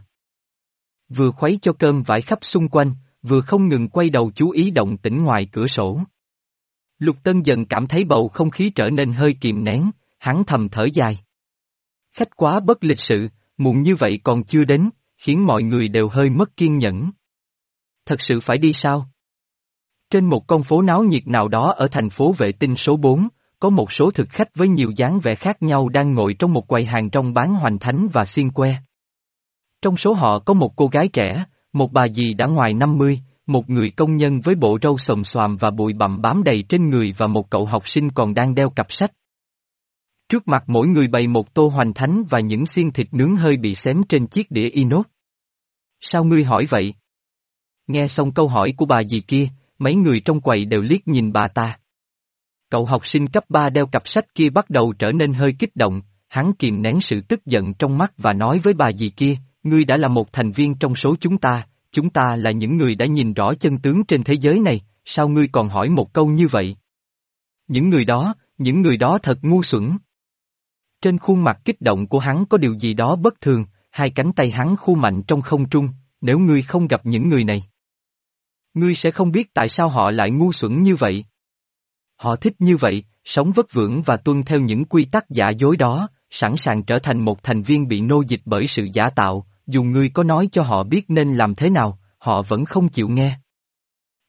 Speaker 1: Vừa khuấy cho cơm vãi khắp xung quanh, vừa không ngừng quay đầu chú ý động tĩnh ngoài cửa sổ. Lục Tân dần cảm thấy bầu không khí trở nên hơi kìm nén, hắn thầm thở dài. Khách quá bất lịch sự, muộn như vậy còn chưa đến, khiến mọi người đều hơi mất kiên nhẫn. Thật sự phải đi sao? Trên một con phố náo nhiệt nào đó ở thành phố Vệ Tinh số bốn, có một số thực khách với nhiều dáng vẻ khác nhau đang ngồi trong một quầy hàng rong bán hoành thánh và xiên que. Trong số họ có một cô gái trẻ, một bà dì đã ngoài năm mươi, một người công nhân với bộ râu xồm xoàm và bụi bặm bám đầy trên người và một cậu học sinh còn đang đeo cặp sách. Trước mặt mỗi người bày một tô hoành thánh và những xiên thịt nướng hơi bị xém trên chiếc đĩa inox. Sao ngươi hỏi vậy? Nghe xong câu hỏi của bà dì kia, mấy người trong quầy đều liếc nhìn bà ta. Cậu học sinh cấp ba đeo cặp sách kia bắt đầu trở nên hơi kích động, hắn kìm nén sự tức giận trong mắt và nói với bà dì kia, ngươi đã là một thành viên trong số chúng ta, chúng ta là những người đã nhìn rõ chân tướng trên thế giới này, sao ngươi còn hỏi một câu như vậy? Những người đó, những người đó thật ngu xuẩn. Trên khuôn mặt kích động của hắn có điều gì đó bất thường, hai cánh tay hắn khu mạnh trong không trung, nếu ngươi không gặp những người này. Ngươi sẽ không biết tại sao họ lại ngu xuẩn như vậy. Họ thích như vậy, sống vất vưởng và tuân theo những quy tắc giả dối đó, sẵn sàng trở thành một thành viên bị nô dịch bởi sự giả tạo, dù ngươi có nói cho họ biết nên làm thế nào, họ vẫn không chịu nghe.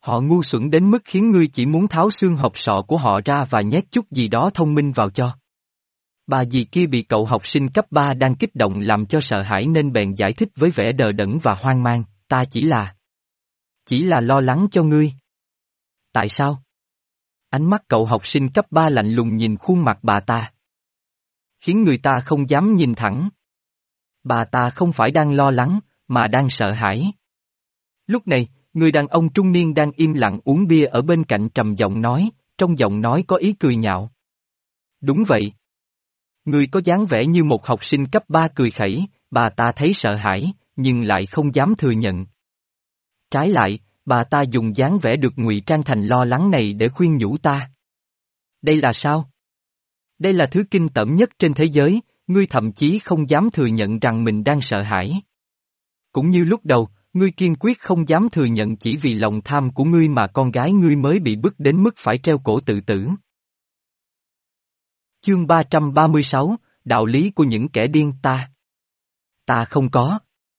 Speaker 1: Họ ngu xuẩn đến mức khiến ngươi chỉ muốn tháo xương hộp sọ của họ ra và nhét chút gì đó thông minh vào cho. Bà dì kia bị cậu học sinh cấp ba đang kích động làm cho sợ hãi nên bèn giải thích với vẻ đờ đẫn và hoang mang, ta chỉ là... Chỉ là lo lắng cho ngươi. Tại sao? Ánh mắt cậu học sinh cấp ba lạnh lùng nhìn khuôn mặt bà ta. Khiến người ta không dám nhìn thẳng. Bà ta không phải đang lo lắng, mà đang sợ hãi. Lúc này, người đàn ông trung niên đang im lặng uống bia ở bên cạnh trầm giọng nói, trong giọng nói có ý cười nhạo. Đúng vậy. Người có dáng vẻ như một học sinh cấp ba cười khẩy, bà ta thấy sợ hãi, nhưng lại không dám thừa nhận. Trái lại, bà ta dùng dáng vẻ được ngụy trang thành lo lắng này để khuyên nhủ ta. Đây là sao? Đây là thứ kinh tởm nhất trên thế giới, ngươi thậm chí không dám thừa nhận rằng mình đang sợ hãi. Cũng như lúc đầu, ngươi kiên quyết không dám thừa nhận chỉ vì lòng tham của ngươi mà con gái ngươi mới bị bức đến mức phải treo cổ tự tử. Chương ba trăm ba mươi sáu, đạo lý của những kẻ điên ta. Ta không có.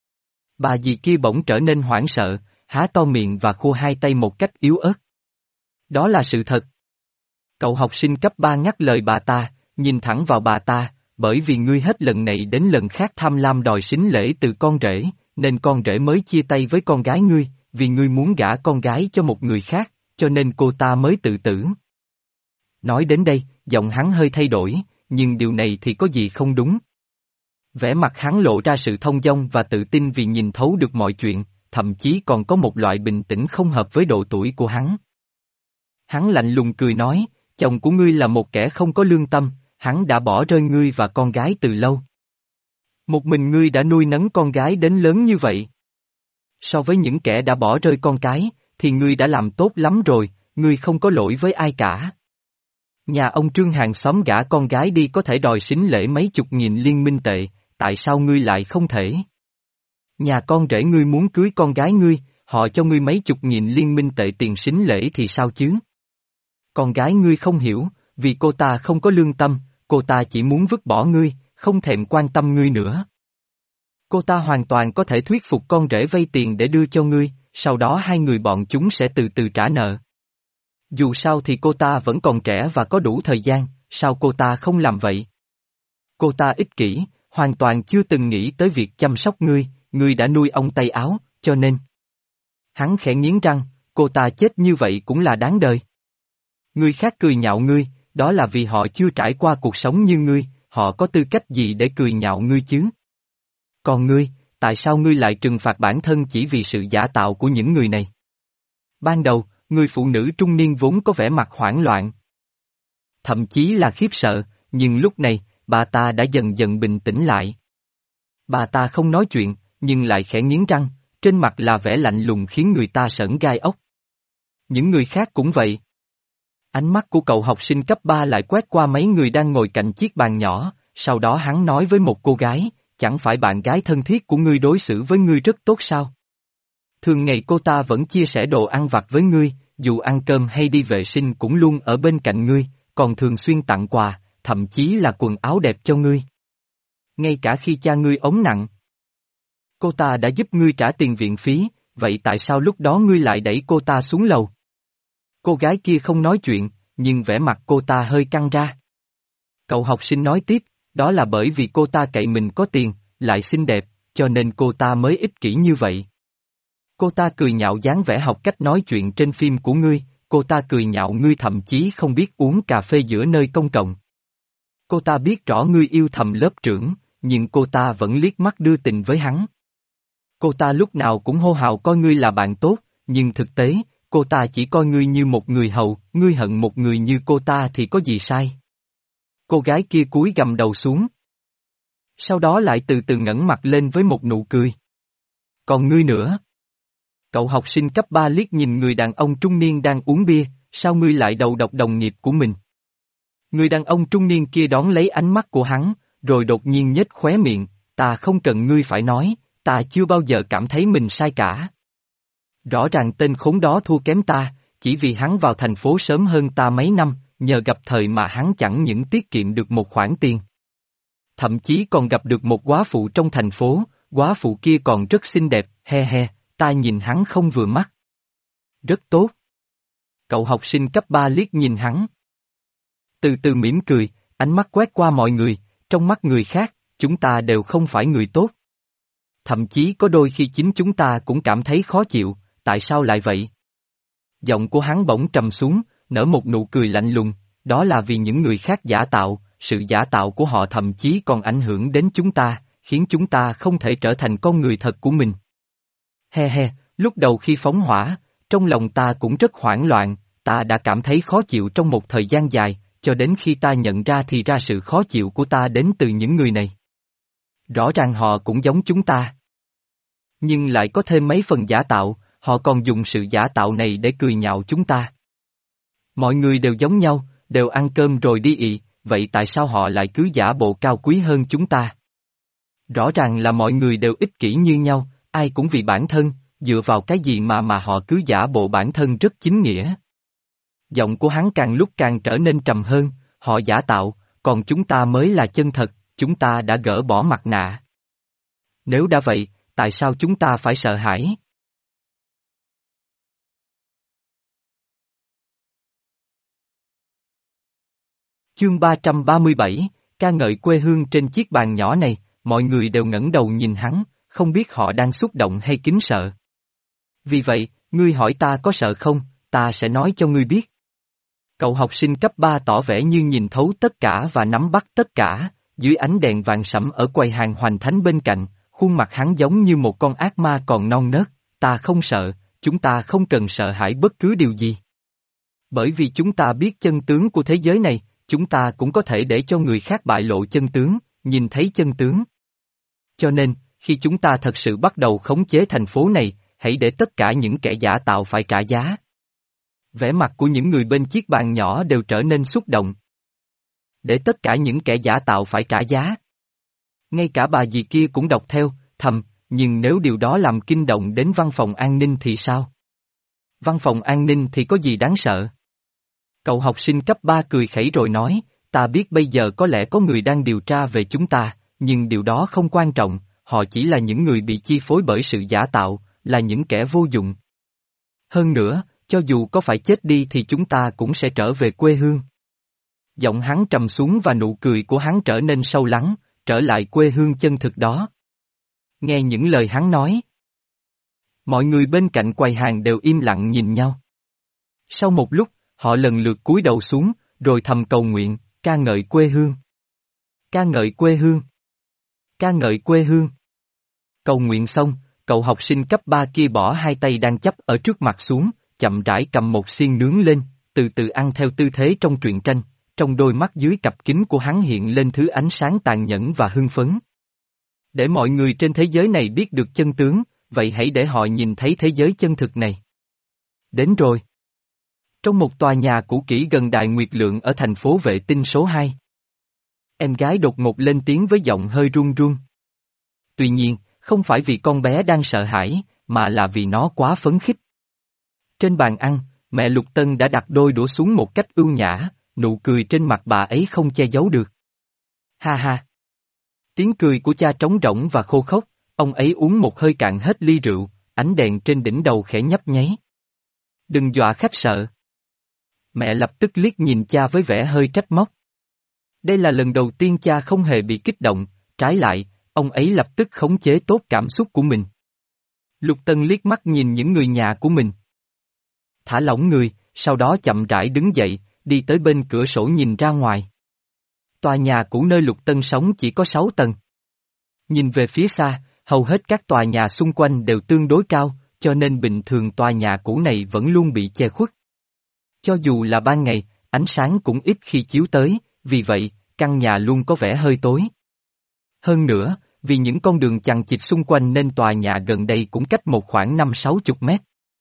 Speaker 1: Bà dì kia bỗng trở nên hoảng sợ, há to miệng và khua hai tay một cách yếu ớt. Đó là sự thật. Cậu học sinh cấp ba ngắt lời bà ta, nhìn thẳng vào bà ta, bởi vì ngươi hết lần này đến lần khác tham lam đòi sính lễ từ con rể, nên con rể mới chia tay với con gái ngươi, vì ngươi muốn gả con gái cho một người khác, cho nên cô ta mới tự tử. Nói đến đây, giọng hắn hơi thay đổi, nhưng điều này thì có gì không đúng. Vẻ mặt hắn lộ ra sự thông dong và tự tin vì nhìn thấu được mọi chuyện, thậm chí còn có một loại bình tĩnh không hợp với độ tuổi của hắn. Hắn lạnh lùng cười nói, chồng của ngươi là một kẻ không có lương tâm, hắn đã bỏ rơi ngươi và con gái từ lâu. Một mình ngươi đã nuôi nấng con gái đến lớn như vậy. So với những kẻ đã bỏ rơi con cái, thì ngươi đã làm tốt lắm rồi, ngươi không có lỗi với ai cả. Nhà ông Trương hàng xóm gả con gái đi có thể đòi sính lễ mấy chục nghìn liên minh tệ, tại sao ngươi lại không thể? Nhà con rể ngươi muốn cưới con gái ngươi, họ cho ngươi mấy chục nghìn liên minh tệ tiền sính lễ thì sao chứ? Con gái ngươi không hiểu, vì cô ta không có lương tâm, cô ta chỉ muốn vứt bỏ ngươi, không thèm quan tâm ngươi nữa. Cô ta hoàn toàn có thể thuyết phục con rể vay tiền để đưa cho ngươi, sau đó hai người bọn chúng sẽ từ từ trả nợ. Dù sao thì cô ta vẫn còn trẻ và có đủ thời gian, sao cô ta không làm vậy? Cô ta ích kỷ, hoàn toàn chưa từng nghĩ tới việc chăm sóc ngươi, ngươi đã nuôi ông tay áo, cho nên. Hắn khẽ nghiến răng, cô ta chết như vậy cũng là đáng đời. Người khác cười nhạo ngươi, đó là vì họ chưa trải qua cuộc sống như ngươi, họ có tư cách gì để cười nhạo ngươi chứ? Còn ngươi, tại sao ngươi lại trừng phạt bản thân chỉ vì sự giả tạo của những người này? Ban đầu, người phụ nữ trung niên vốn có vẻ mặt hoảng loạn. Thậm chí là khiếp sợ, nhưng lúc này, bà ta đã dần dần bình tĩnh lại. Bà ta không nói chuyện, nhưng lại khẽ nghiến răng, trên mặt là vẻ lạnh lùng khiến người ta sởn gai ốc. Những người khác cũng vậy. Ánh mắt của cậu học sinh cấp ba lại quét qua mấy người đang ngồi cạnh chiếc bàn nhỏ, sau đó hắn nói với một cô gái, chẳng phải bạn gái thân thiết của ngươi đối xử với ngươi rất tốt sao? Thường ngày cô ta vẫn chia sẻ đồ ăn vặt với ngươi, dù ăn cơm hay đi vệ sinh cũng luôn ở bên cạnh ngươi, còn thường xuyên tặng quà, thậm chí là quần áo đẹp cho ngươi. Ngay cả khi cha ngươi ốm nặng, cô ta đã giúp ngươi trả tiền viện phí, vậy tại sao lúc đó ngươi lại đẩy cô ta xuống lầu? Cô gái kia không nói chuyện, nhưng vẻ mặt cô ta hơi căng ra. Cậu học sinh nói tiếp, đó là bởi vì cô ta cậy mình có tiền, lại xinh đẹp, cho nên cô ta mới ích kỷ như vậy. Cô ta cười nhạo dáng vẻ học cách nói chuyện trên phim của ngươi, cô ta cười nhạo ngươi thậm chí không biết uống cà phê giữa nơi công cộng. Cô ta biết rõ ngươi yêu thầm lớp trưởng, nhưng cô ta vẫn liếc mắt đưa tình với hắn. Cô ta lúc nào cũng hô hào coi ngươi là bạn tốt, nhưng thực tế, cô ta chỉ coi ngươi như một người hầu, ngươi hận một người như cô ta thì có gì sai. Cô gái kia cúi gằm đầu xuống. Sau đó lại từ từ ngẩng mặt lên với một nụ cười. Còn ngươi nữa? Cậu học sinh cấp ba liếc nhìn người đàn ông trung niên đang uống bia, sao ngươi lại đầu độc đồng nghiệp của mình? Người đàn ông trung niên kia đón lấy ánh mắt của hắn, rồi đột nhiên nhếch khóe miệng, ta không cần ngươi phải nói, ta chưa bao giờ cảm thấy mình sai cả. Rõ ràng tên khốn đó thua kém ta, chỉ vì hắn vào thành phố sớm hơn ta mấy năm, nhờ gặp thời mà hắn chẳng những tiết kiệm được một khoản tiền. Thậm chí còn gặp được một góa phụ trong thành phố, góa phụ kia còn rất xinh đẹp, he he, ta nhìn hắn không vừa mắt. Rất tốt. Cậu học sinh cấp ba liếc nhìn hắn. Từ từ mỉm cười, ánh mắt quét qua mọi người, trong mắt người khác, chúng ta đều không phải người tốt. Thậm chí có đôi khi chính chúng ta cũng cảm thấy khó chịu, tại sao lại vậy? Giọng của hắn bỗng trầm xuống, nở một nụ cười lạnh lùng, đó là vì những người khác giả tạo, sự giả tạo của họ thậm chí còn ảnh hưởng đến chúng ta, khiến chúng ta không thể trở thành con người thật của mình. He he, lúc đầu khi phóng hỏa, trong lòng ta cũng rất hoảng loạn, ta đã cảm thấy khó chịu trong một thời gian dài, cho đến khi ta nhận ra thì ra sự khó chịu của ta đến từ những người này. Rõ ràng họ cũng giống chúng ta. Nhưng lại có thêm mấy phần giả tạo, họ còn dùng sự giả tạo này để cười nhạo chúng ta. Mọi người đều giống nhau, đều ăn cơm rồi đi ị, vậy tại sao họ lại cứ giả bộ cao quý hơn chúng ta? Rõ ràng là mọi người đều ích kỷ như nhau, ai cũng vì bản thân, dựa vào cái gì mà mà họ cứ giả bộ bản thân rất chính nghĩa. Giọng của hắn càng lúc càng trở nên trầm hơn, họ giả tạo, còn chúng ta mới là chân thật, chúng ta đã gỡ bỏ mặt nạ. Nếu đã vậy, tại sao chúng ta phải sợ hãi? Chương ba trăm ba mươi bảy, ca ngợi quê hương. Trên chiếc bàn nhỏ này, mọi người đều ngẩng đầu nhìn hắn, không biết họ đang xúc động hay kính sợ. Vì vậy, ngươi hỏi ta có sợ không, ta sẽ nói cho ngươi biết. Cậu học sinh cấp ba tỏ vẻ như nhìn thấu tất cả và nắm bắt tất cả, dưới ánh đèn vàng sẫm ở quầy hàng Hoành Thánh bên cạnh, khuôn mặt hắn giống như một con ác ma còn non nớt, ta không sợ, chúng ta không cần sợ hãi bất cứ điều gì. Bởi vì chúng ta biết chân tướng của thế giới này, chúng ta cũng có thể để cho người khác bại lộ chân tướng, nhìn thấy chân tướng. Cho nên, khi chúng ta thật sự bắt đầu khống chế thành phố này, hãy để tất cả những kẻ giả tạo phải trả giá. Vẻ mặt của những người bên chiếc bàn nhỏ đều trở nên xúc động. Để tất cả những kẻ giả tạo phải trả giá. Ngay cả bà dì kia cũng đọc theo, thầm, nhưng nếu điều đó làm kinh động đến văn phòng an ninh thì sao? Văn phòng an ninh thì có gì đáng sợ? Cậu học sinh cấp ba cười khẩy rồi nói, ta biết bây giờ có lẽ có người đang điều tra về chúng ta, nhưng điều đó không quan trọng, họ chỉ là những người bị chi phối bởi sự giả tạo, là những kẻ vô dụng. Hơn nữa, cho dù có phải chết đi thì chúng ta cũng sẽ trở về quê hương. Giọng hắn trầm xuống và nụ cười của hắn trở nên sâu lắng, trở lại quê hương chân thực đó. Nghe những lời hắn nói, mọi người bên cạnh quầy hàng đều im lặng nhìn nhau. Sau một lúc, họ lần lượt cúi đầu xuống, rồi thầm cầu nguyện, ca ngợi quê hương. Ca ngợi quê hương. Ca ngợi quê hương. Cầu nguyện xong, cậu học sinh cấp ba kia bỏ hai tay đang chắp ở trước mặt xuống, chậm rãi cầm một xiên nướng lên, từ từ ăn theo tư thế trong truyện tranh, trong đôi mắt dưới cặp kính của hắn hiện lên thứ ánh sáng tàn nhẫn và hưng phấn. Để mọi người trên thế giới này biết được chân tướng, vậy hãy để họ nhìn thấy thế giới chân thực này. Đến rồi. Trong một tòa nhà cũ kỹ gần Đài Nguyệt Lượng ở thành phố Vệ Tinh số hai. Em gái đột ngột lên tiếng với giọng hơi run run. Tuy nhiên, không phải vì con bé đang sợ hãi, mà là vì nó quá phấn khích. Trên bàn ăn, mẹ Lục Tân đã đặt đôi đũa xuống một cách ưu nhã, nụ cười trên mặt bà ấy không che giấu được. Ha ha! Tiếng cười của cha trống rỗng và khô khốc, ông ấy uống một hơi cạn hết ly rượu, ánh đèn trên đỉnh đầu khẽ nhấp nháy. Đừng dọa khách sợ. Mẹ lập tức liếc nhìn cha với vẻ hơi trách móc. Đây là lần đầu tiên cha không hề bị kích động, trái lại, ông ấy lập tức khống chế tốt cảm xúc của mình. Lục Tân liếc mắt nhìn những người nhà của mình. Thả lỏng người, sau đó chậm rãi đứng dậy, đi tới bên cửa sổ nhìn ra ngoài. Tòa nhà cũ nơi Lục Tân sống chỉ có sáu tầng. Nhìn về phía xa, hầu hết các tòa nhà xung quanh đều tương đối cao, cho nên bình thường tòa nhà cũ này vẫn luôn bị che khuất. Cho dù là ban ngày, ánh sáng cũng ít khi chiếu tới, vì vậy, căn nhà luôn có vẻ hơi tối. Hơn nữa, vì những con đường chằng chịt xung quanh nên tòa nhà gần đây cũng cách một khoảng năm sáu chục mét.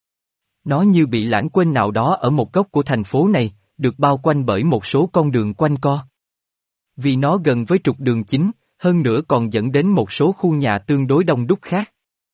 Speaker 1: Nó như bị lãng quên nào đó ở một góc của thành phố này, được bao quanh bởi một số con đường quanh co. Vì nó gần với trục đường chính, hơn nữa còn dẫn đến một số khu nhà tương đối đông đúc khác.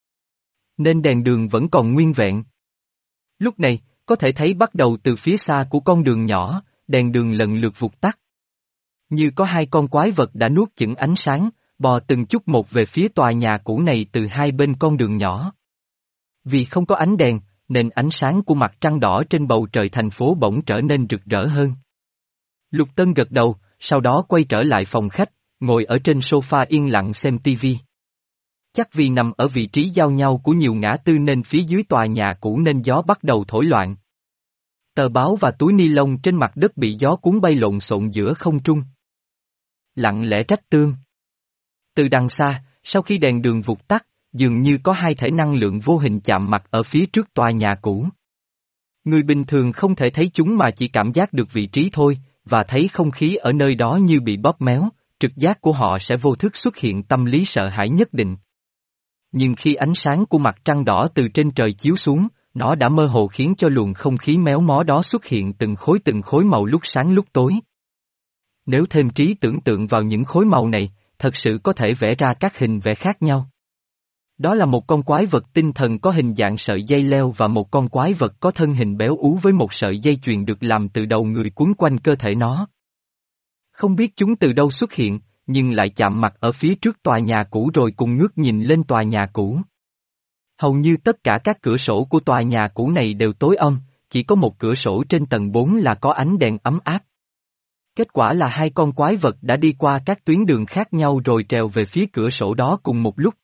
Speaker 1: Nên đèn đường vẫn còn nguyên vẹn. Lúc này, có thể thấy bắt đầu từ phía xa của con đường nhỏ, đèn đường lần lượt vụt tắt. Như có hai con quái vật đã nuốt chửng ánh sáng, bò từng chút một về phía tòa nhà cũ này từ hai bên con đường nhỏ. Vì không có ánh đèn, nên ánh sáng của mặt trăng đỏ trên bầu trời thành phố bỗng trở nên rực rỡ hơn. Lục Tân gật đầu, sau đó quay trở lại phòng khách, ngồi ở trên sofa yên lặng xem tivi. Chắc vì nằm ở vị trí giao nhau của nhiều ngã tư nên phía dưới tòa nhà cũ nên gió bắt đầu thổi loạn. Tờ báo và túi ni lông trên mặt đất bị gió cuốn bay lộn xộn giữa không trung. Lặng lẽ trách tương. Từ đằng xa, sau khi đèn đường vụt tắt, dường như có hai thể năng lượng vô hình chạm mặt ở phía trước tòa nhà cũ. Người bình thường không thể thấy chúng mà chỉ cảm giác được vị trí thôi, và thấy không khí ở nơi đó như bị bóp méo, trực giác của họ sẽ vô thức xuất hiện tâm lý sợ hãi nhất định. Nhưng khi ánh sáng của mặt trăng đỏ từ trên trời chiếu xuống, nó đã mơ hồ khiến cho luồng không khí méo mó đó xuất hiện từng khối từng khối màu lúc sáng lúc tối. Nếu thêm trí tưởng tượng vào những khối màu này, thật sự có thể vẽ ra các hình vẽ khác nhau. Đó là một con quái vật tinh thần có hình dạng sợi dây leo và một con quái vật có thân hình béo ú với một sợi dây chuyền được làm từ đầu người quấn quanh cơ thể nó. Không biết chúng từ đâu xuất hiện, nhưng lại chạm mặt ở phía trước tòa nhà cũ rồi cùng ngước nhìn lên tòa nhà cũ. Hầu như tất cả các cửa sổ của tòa nhà cũ này đều tối om, chỉ có một cửa sổ trên tầng bốn là có ánh đèn ấm áp. Kết quả là hai con quái vật đã đi qua các tuyến đường khác nhau rồi trèo về phía cửa sổ đó cùng một lúc.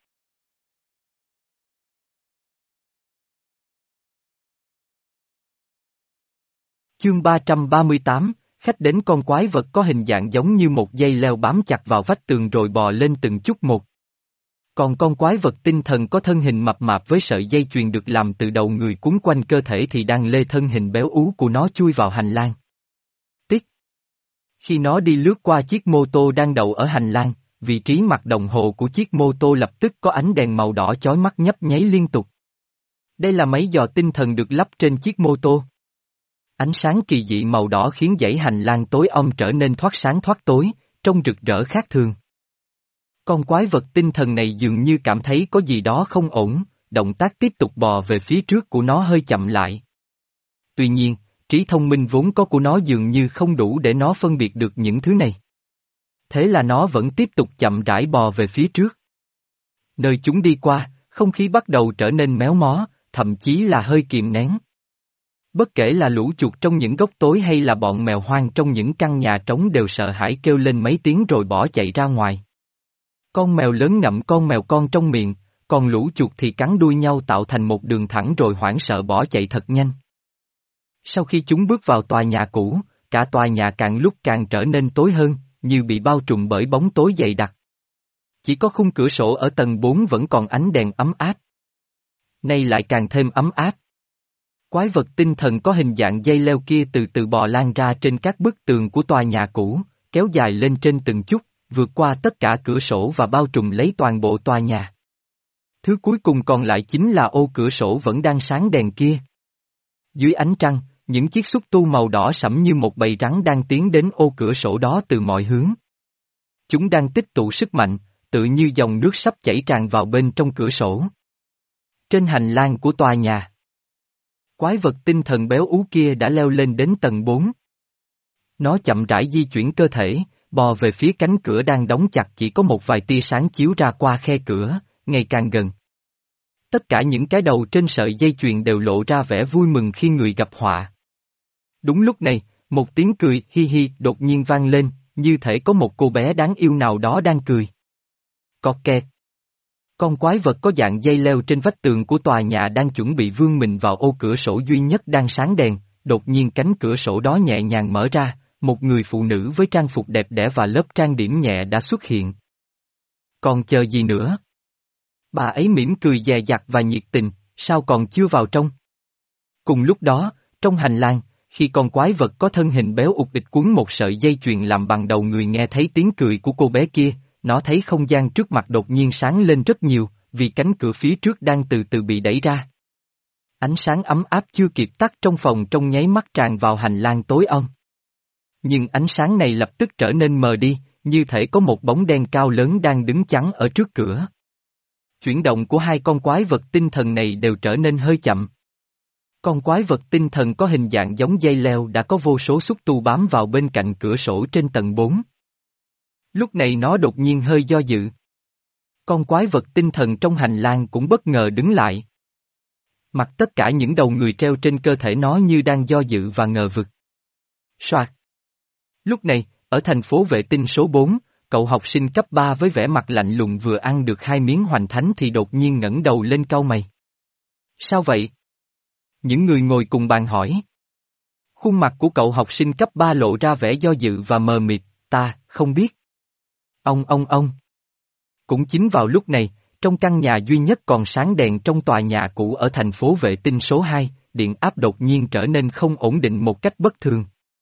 Speaker 1: Chương ba trăm ba mươi tám, khách đến. Con quái vật có hình dạng giống như một dây leo bám chặt vào vách tường rồi bò lên từng chút một. Còn con quái vật tinh thần có thân hình mập mạp với sợi dây chuyền được làm từ đầu người cuốn quanh cơ thể thì đang lê thân hình béo ú của nó chui vào hành lang. Tiếc. Khi nó đi lướt qua chiếc mô tô đang đậu ở hành lang, vị trí mặt đồng hồ của chiếc mô tô lập tức có ánh đèn màu đỏ chói mắt nhấp nháy liên tục. Đây là máy dò tinh thần được lắp trên chiếc mô tô. Ánh sáng kỳ dị màu đỏ khiến dãy hành lang tối om trở nên thoát sáng thoát tối, trông rực rỡ khác thường. Con quái vật tinh thần này dường như cảm thấy có gì đó không ổn, động tác tiếp tục bò về phía trước của nó hơi chậm lại. Tuy nhiên, trí thông minh vốn có của nó dường như không đủ để nó phân biệt được những thứ này. Thế là nó vẫn tiếp tục chậm rãi bò về phía trước. Nơi chúng đi qua, không khí bắt đầu trở nên méo mó, thậm chí là hơi kìm nén. Bất kể là lũ chuột trong những góc tối hay là bọn mèo hoang trong những căn nhà trống đều sợ hãi kêu lên mấy tiếng rồi bỏ chạy ra ngoài. Con mèo lớn ngậm con mèo con trong miệng, còn lũ chuột thì cắn đuôi nhau tạo thành một đường thẳng rồi hoảng sợ bỏ chạy thật nhanh. Sau khi chúng bước vào tòa nhà cũ, cả tòa nhà càng lúc càng trở nên tối hơn, như bị bao trùm bởi bóng tối dày đặc. Chỉ có khung cửa sổ ở tầng bốn vẫn còn ánh đèn ấm áp. Nay lại càng thêm ấm áp. Quái vật tinh thần có hình dạng dây leo kia từ từ bò lan ra trên các bức tường của tòa nhà cũ, kéo dài lên trên từng chút, vượt qua tất cả cửa sổ và bao trùm lấy toàn bộ tòa nhà. Thứ cuối cùng còn lại chính là ô cửa sổ vẫn đang sáng đèn kia. Dưới ánh trăng, những chiếc xúc tu màu đỏ sẫm như một bầy rắn đang tiến đến ô cửa sổ đó từ mọi hướng. Chúng đang tích tụ sức mạnh, tự như dòng nước sắp chảy tràn vào bên trong cửa sổ. Trên hành lang của tòa nhà, quái vật tinh thần béo ú kia đã leo lên đến tầng bốn. Nó chậm rãi di chuyển cơ thể, bò về phía cánh cửa đang đóng chặt, chỉ có một vài tia sáng chiếu ra qua khe cửa, ngày càng gần. Tất cả những cái đầu trên sợi dây chuyền đều lộ ra vẻ vui mừng khi người gặp họa. Đúng lúc này, một tiếng cười hi hi đột nhiên vang lên, như thể có một cô bé đáng yêu nào đó đang cười. Cọt kẹt. Con quái vật có dạng dây leo trên vách tường của tòa nhà đang chuẩn bị vươn mình vào ô cửa sổ duy nhất đang sáng đèn, đột nhiên cánh cửa sổ đó nhẹ nhàng mở ra, một người phụ nữ với trang phục đẹp đẽ và lớp trang điểm nhẹ đã xuất hiện. Còn chờ gì nữa? Bà ấy mỉm cười dè dặt và nhiệt tình, sao còn chưa vào trong? Cùng lúc đó, trong hành lang, khi con quái vật có thân hình béo ụt ịch quấn một sợi dây chuyền làm bằng đầu người nghe thấy tiếng cười của cô bé kia, nó thấy không gian trước mặt đột nhiên sáng lên rất nhiều, vì cánh cửa phía trước đang từ từ bị đẩy ra. Ánh sáng ấm áp chưa kịp tắt trong phòng trong nháy mắt tràn vào hành lang tối om. Nhưng ánh sáng này lập tức trở nên mờ đi, như thể có một bóng đen cao lớn đang đứng chắn ở trước cửa. Chuyển động của hai con quái vật tinh thần này đều trở nên hơi chậm. Con quái vật tinh thần có hình dạng giống dây leo đã có vô số xúc tu bám vào bên cạnh cửa sổ trên tầng bốn. Lúc này nó đột nhiên hơi do dự. Con quái vật tinh thần trong hành lang cũng bất ngờ đứng lại. Mặt tất cả những đầu người treo trên cơ thể nó như đang do dự và ngờ vực. Soạt. Lúc này, ở thành phố vệ tinh số bốn, cậu học sinh cấp ba với vẻ mặt lạnh lùng vừa ăn được hai miếng hoành thánh thì đột nhiên ngẩng đầu lên cau mày. Sao vậy? Những người ngồi cùng bàn hỏi. Khuôn mặt của cậu học sinh cấp ba lộ ra vẻ do dự và mờ mịt, ta, không biết. Ông ông ông. Cũng chính vào lúc này, trong căn nhà duy nhất còn sáng đèn trong tòa nhà cũ ở thành phố vệ tinh số hai, điện áp đột nhiên trở nên không ổn định một cách bất thường.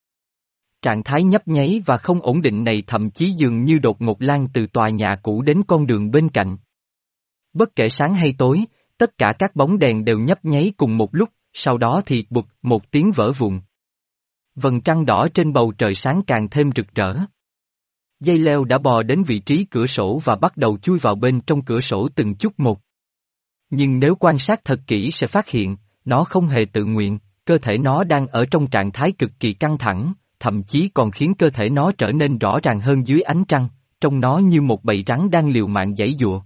Speaker 1: Trạng thái nhấp nháy và không ổn định này thậm chí dường như đột ngột lan từ tòa nhà cũ đến con đường bên cạnh. Bất kể sáng hay tối, tất cả các bóng đèn đều nhấp nháy cùng một lúc, sau đó thì bụp một tiếng vỡ vụn. Vầng trăng đỏ trên bầu trời sáng càng thêm rực rỡ. Dây leo đã bò đến vị trí cửa sổ và bắt đầu chui vào bên trong cửa sổ từng chút một. Nhưng nếu quan sát thật kỹ sẽ phát hiện, nó không hề tự nguyện, cơ thể nó đang ở trong trạng thái cực kỳ căng thẳng, thậm chí còn khiến cơ thể nó trở nên rõ ràng hơn dưới ánh trăng, trông nó như một bầy rắn đang liều mạng giãy giụa.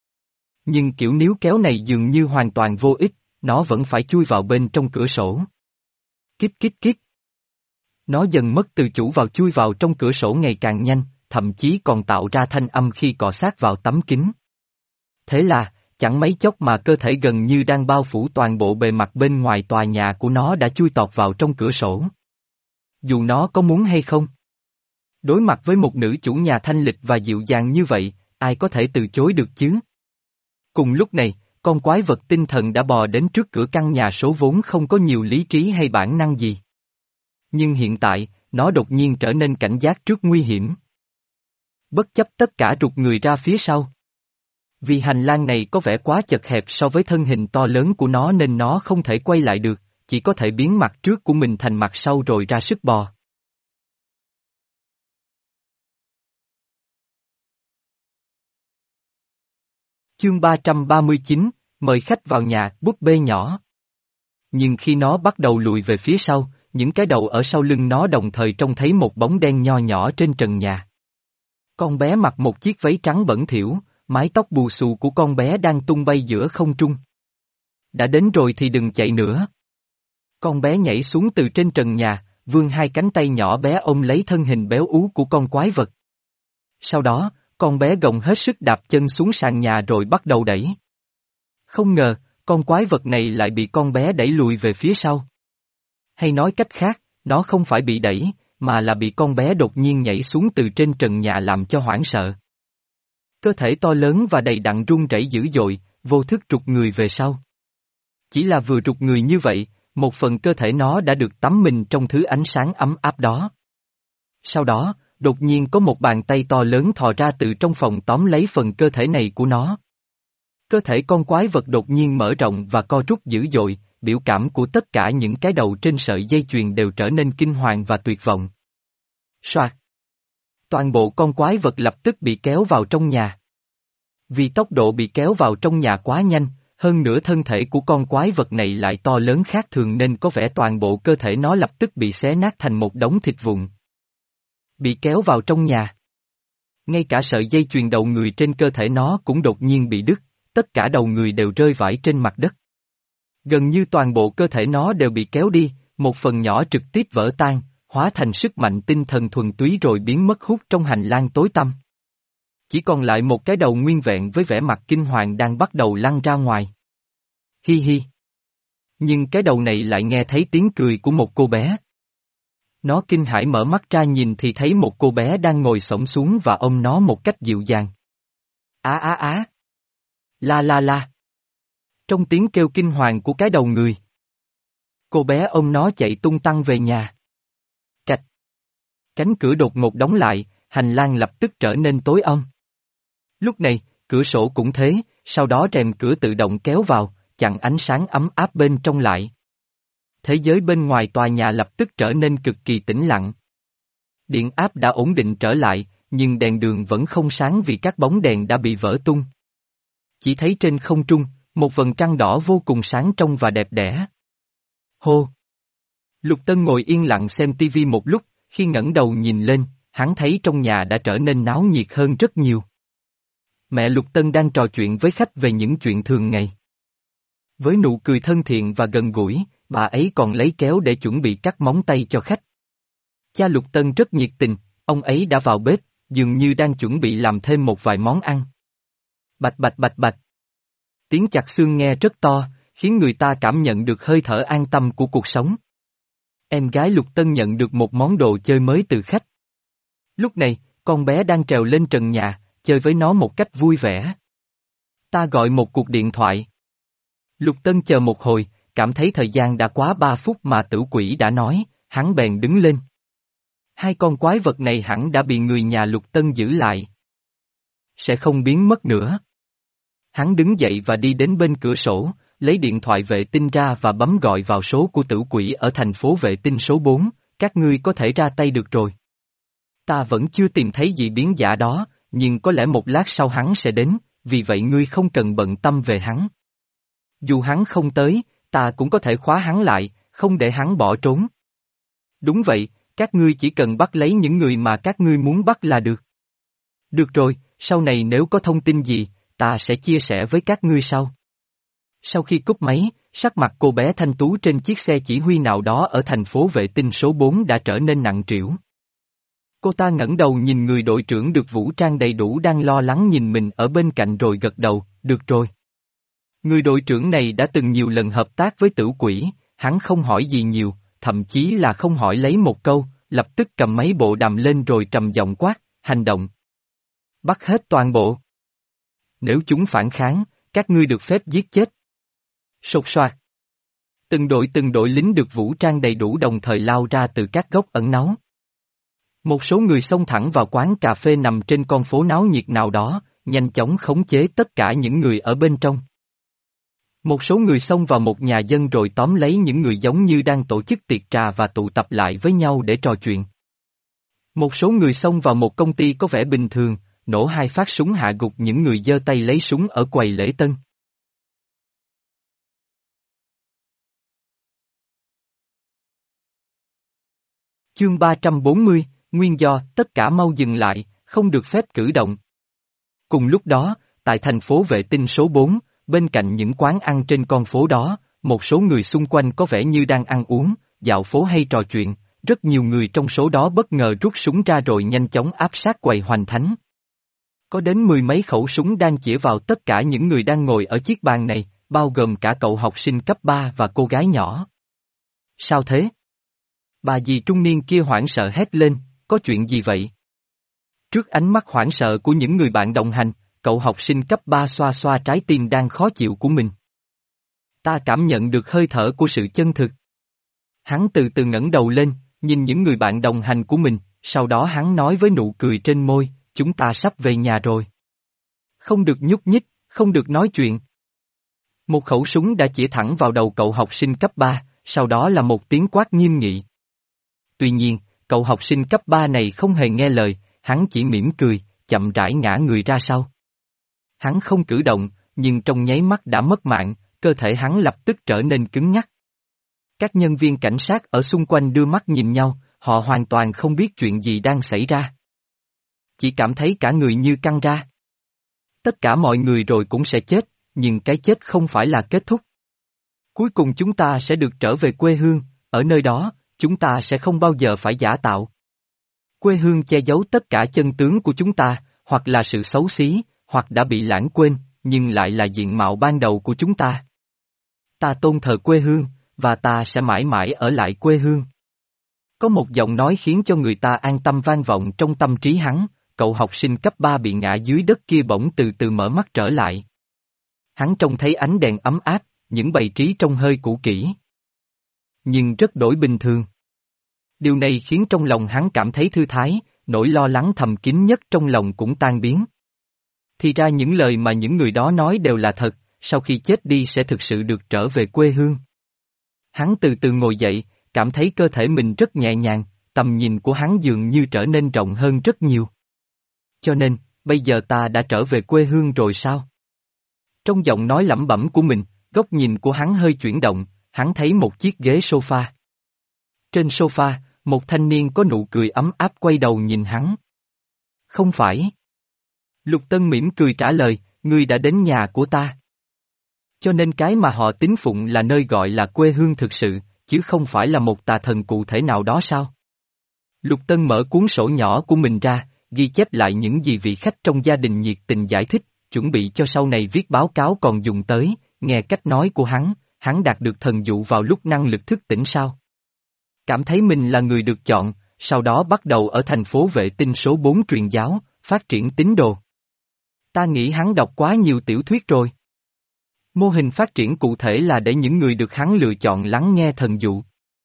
Speaker 1: Nhưng kiểu níu kéo này dường như hoàn toàn vô ích, nó vẫn phải chui vào bên trong cửa sổ. Kíp kíp kíp. Nó dần mất tự chủ vào chui vào trong cửa sổ ngày càng nhanh, thậm chí còn tạo ra thanh âm khi cọ sát vào tấm kính. Thế là, chẳng mấy chốc mà cơ thể gần như đang bao phủ toàn bộ bề mặt bên ngoài tòa nhà của nó đã chui tọt vào trong cửa sổ. Dù nó có muốn hay không. Đối mặt với một nữ chủ nhà thanh lịch và dịu dàng như vậy, ai có thể từ chối được chứ? Cùng lúc này, con quái vật tinh thần đã bò đến trước cửa căn nhà số vốn không có nhiều lý trí hay bản năng gì. Nhưng hiện tại, nó đột nhiên trở nên cảnh giác trước nguy hiểm. Bất chấp tất cả rụt người ra phía sau. Vì hành lang này có vẻ quá chật hẹp so với thân hình to lớn của nó nên nó không thể quay lại được, chỉ có thể biến mặt trước của mình thành mặt sau rồi ra sức bò. Chương ba trăm ba mươi chín, mời khách vào nhà, búp bê nhỏ. Nhưng khi nó bắt đầu lùi về phía sau, những cái đầu ở sau lưng nó đồng thời trông thấy một bóng đen nho nhỏ trên trần nhà. Con bé mặc một chiếc váy trắng bẩn thỉu, mái tóc bù xù của con bé đang tung bay giữa không trung. Đã đến rồi thì đừng chạy nữa. Con bé nhảy xuống từ trên trần nhà, vươn hai cánh tay nhỏ bé ôm lấy thân hình béo ú của con quái vật. Sau đó, con bé gồng hết sức đạp chân xuống sàn nhà rồi bắt đầu đẩy. Không ngờ, con quái vật này lại bị con bé đẩy lùi về phía sau. Hay nói cách khác, nó không phải bị đẩy, mà là bị con bé đột nhiên nhảy xuống từ trên trần nhà làm cho hoảng sợ. Cơ thể to lớn và đầy đặn run rẩy dữ dội, vô thức trục người về sau. Chỉ là vừa trục người như vậy, một phần cơ thể nó đã được tắm mình trong thứ ánh sáng ấm áp đó. Sau đó, đột nhiên có một bàn tay to lớn thò ra từ trong phòng tóm lấy phần cơ thể này của nó. Cơ thể con quái vật đột nhiên mở rộng và co rút dữ dội, biểu cảm của tất cả những cái đầu trên sợi dây chuyền đều trở nên kinh hoàng và tuyệt vọng. Soạt! Toàn bộ con quái vật lập tức bị kéo vào trong nhà. Vì tốc độ bị kéo vào trong nhà quá nhanh, hơn nữa thân thể của con quái vật này lại to lớn khác thường nên có vẻ toàn bộ cơ thể nó lập tức bị xé nát thành một đống thịt vụn. Bị kéo vào trong nhà. Ngay cả sợi dây chuyền đầu người trên cơ thể nó cũng đột nhiên bị đứt, tất cả đầu người đều rơi vãi trên mặt đất. Gần như toàn bộ cơ thể nó đều bị kéo đi, một phần nhỏ trực tiếp vỡ tan, hóa thành sức mạnh tinh thần thuần túy rồi biến mất hút trong hành lang tối tăm. Chỉ còn lại một cái đầu nguyên vẹn với vẻ mặt kinh hoàng đang bắt đầu lăn ra ngoài. Hi hi. Nhưng cái đầu này lại nghe thấy tiếng cười của một cô bé. Nó kinh hãi mở mắt ra nhìn thì thấy một cô bé đang ngồi xổm xuống và ôm nó một cách dịu dàng. Á á á. La la la. Trong tiếng kêu kinh hoàng của cái đầu người. Cô bé ôm nó chạy tung tăng về nhà. Cạch. Cánh cửa đột ngột đóng lại, hành lang lập tức trở nên tối om. Lúc này, cửa sổ cũng thế, sau đó rèm cửa tự động kéo vào, chặn ánh sáng ấm áp bên trong lại. Thế giới bên ngoài tòa nhà lập tức trở nên cực kỳ tĩnh lặng. Điện áp đã ổn định trở lại, nhưng đèn đường vẫn không sáng vì các bóng đèn đã bị vỡ tung. Chỉ thấy trên không trung, một vầng trăng đỏ vô cùng sáng trong và đẹp đẽ. Hô! Lục Tân ngồi yên lặng xem tivi một lúc, khi ngẩng đầu nhìn lên, hắn thấy trong nhà đã trở nên náo nhiệt hơn rất nhiều. Mẹ Lục Tân đang trò chuyện với khách về những chuyện thường ngày. Với nụ cười thân thiện và gần gũi, bà ấy còn lấy kéo để chuẩn bị cắt móng tay cho khách. Cha Lục Tân rất nhiệt tình, ông ấy đã vào bếp, dường như đang chuẩn bị làm thêm một vài món ăn. Bạch bạch bạch bạch. Tiếng chặt xương nghe rất to, khiến người ta cảm nhận được hơi thở an tâm của cuộc sống. Em gái Lục Tân nhận được một món đồ chơi mới từ khách. Lúc này, con bé đang trèo lên trần nhà, chơi với nó một cách vui vẻ. Ta gọi một cuộc điện thoại. Lục Tân chờ một hồi, cảm thấy thời gian đã quá ba phút mà tử quỷ đã nói, hắn bèn đứng lên. Hai con quái vật này hẳn đã bị người nhà Lục Tân giữ lại. Sẽ không biến mất nữa. Hắn đứng dậy và đi đến bên cửa sổ, lấy điện thoại vệ tinh ra và bấm gọi vào số của tử quỷ ở thành phố vệ tinh số bốn, các ngươi có thể ra tay được rồi. Ta vẫn chưa tìm thấy dị biến giả đó, nhưng có lẽ một lát sau hắn sẽ đến, vì vậy ngươi không cần bận tâm về hắn. Dù hắn không tới, ta cũng có thể khóa hắn lại, không để hắn bỏ trốn. Đúng vậy, các ngươi chỉ cần bắt lấy những người mà các ngươi muốn bắt là được. Được rồi, sau này nếu có thông tin gì, ta sẽ chia sẻ với các ngươi sau. Sau khi cúp máy, sắc mặt cô bé thanh tú trên chiếc xe chỉ huy nào đó ở thành phố vệ tinh số bốn đã trở nên nặng trĩu. Cô ta ngẩng đầu nhìn người đội trưởng được vũ trang đầy đủ đang lo lắng nhìn mình ở bên cạnh rồi gật đầu, được rồi. Người đội trưởng này đã từng nhiều lần hợp tác với tử quỷ, hắn không hỏi gì nhiều, thậm chí là không hỏi lấy một câu, lập tức cầm máy bộ đàm lên rồi trầm giọng quát, hành động. Bắt hết toàn bộ. Nếu chúng phản kháng, các ngươi được phép giết chết. Sột soạt. Từng đội từng đội lính được vũ trang đầy đủ đồng thời lao ra từ các góc ẩn náu. Một số người xông thẳng vào quán cà phê nằm trên con phố náo nhiệt nào đó, nhanh chóng khống chế tất cả những người ở bên trong. Một số người xông vào một nhà dân rồi tóm lấy những người giống như đang tổ chức tiệc trà và tụ tập lại với nhau để trò chuyện. Một số người xông vào một công ty có vẻ bình thường, nổ hai phát súng hạ gục những người giơ tay lấy súng ở quầy lễ tân. Chương ba trăm bốn mươi, nguyên do, tất cả mau dừng lại, không được phép cử động. Cùng lúc đó, tại thành phố vệ tinh số bốn, bên cạnh những quán ăn trên con phố đó, một số người xung quanh có vẻ như đang ăn uống, dạo phố hay trò chuyện, rất nhiều người trong số đó bất ngờ rút súng ra rồi nhanh chóng áp sát quầy hoành thánh. Có đến mười mấy khẩu súng đang chĩa vào tất cả những người đang ngồi ở chiếc bàn này, bao gồm cả cậu học sinh cấp ba và cô gái nhỏ. Sao thế? Bà dì trung niên kia hoảng sợ hét lên, có chuyện gì vậy? Trước ánh mắt hoảng sợ của những người bạn đồng hành, cậu học sinh cấp ba xoa xoa trái tim đang khó chịu của mình. Ta cảm nhận được hơi thở của sự chân thực. Hắn từ từ ngẩng đầu lên, nhìn những người bạn đồng hành của mình, sau đó hắn nói với nụ cười trên môi, chúng ta sắp về nhà rồi. Không được nhúc nhích, không được nói chuyện. Một khẩu súng đã chĩa thẳng vào đầu cậu học sinh cấp ba, sau đó là một tiếng quát nghiêm nghị. Tuy nhiên, cậu học sinh cấp ba này không hề nghe lời, hắn chỉ mỉm cười, chậm rãi ngã người ra sau. Hắn không cử động, nhưng trong nháy mắt đã mất mạng, cơ thể hắn lập tức trở nên cứng nhắc. Các nhân viên cảnh sát ở xung quanh đưa mắt nhìn nhau, họ hoàn toàn không biết chuyện gì đang xảy ra. Chỉ cảm thấy cả người như căng ra. Tất cả mọi người rồi cũng sẽ chết, nhưng cái chết không phải là kết thúc. Cuối cùng chúng ta sẽ được trở về quê hương, ở nơi đó, chúng ta sẽ không bao giờ phải giả tạo. Quê hương che giấu tất cả chân tướng của chúng ta, hoặc là sự xấu xí, hoặc đã bị lãng quên, nhưng lại là diện mạo ban đầu của chúng ta. Ta tôn thờ quê hương, và ta sẽ mãi mãi ở lại quê hương. Có một giọng nói khiến cho người ta an tâm vang vọng trong tâm trí hắn, cậu học sinh cấp ba bị ngã dưới đất kia bỗng từ từ mở mắt trở lại. Hắn trông thấy ánh đèn ấm áp, những bày trí trông hơi cũ kỹ. Nhưng rất đổi bình thường. Điều này khiến trong lòng hắn cảm thấy thư thái, nỗi lo lắng thầm kín nhất trong lòng cũng tan biến. Thì ra những lời mà những người đó nói đều là thật, sau khi chết đi sẽ thực sự được trở về quê hương. Hắn từ từ ngồi dậy, cảm thấy cơ thể mình rất nhẹ nhàng, tầm nhìn của hắn dường như trở nên rộng hơn rất nhiều. Cho nên, bây giờ ta đã trở về quê hương rồi sao? Trong giọng nói lẩm bẩm của mình, góc nhìn của hắn hơi chuyển động, hắn thấy một chiếc ghế sofa. Trên sofa, một thanh niên có nụ cười ấm áp quay đầu nhìn hắn. Không phải. Lục Tân mỉm cười trả lời, ngươi đã đến nhà của ta. Cho nên cái mà họ tín phụng là nơi gọi là quê hương thực sự, chứ không phải là một tà thần cụ thể nào đó sao? Lục Tân mở cuốn sổ nhỏ của mình ra, ghi chép lại những gì vị khách trong gia đình nhiệt tình giải thích, chuẩn bị cho sau này viết báo cáo còn dùng tới, nghe cách nói của hắn, hắn đạt được thần dụ vào lúc năng lực thức tỉnh sao? Cảm thấy mình là người được chọn, sau đó bắt đầu ở thành phố vệ tinh số bốn truyền giáo, phát triển tín đồ. Ta nghĩ hắn đọc quá nhiều tiểu thuyết rồi. Mô hình phát triển cụ thể là để những người được hắn lựa chọn lắng nghe thần dụ.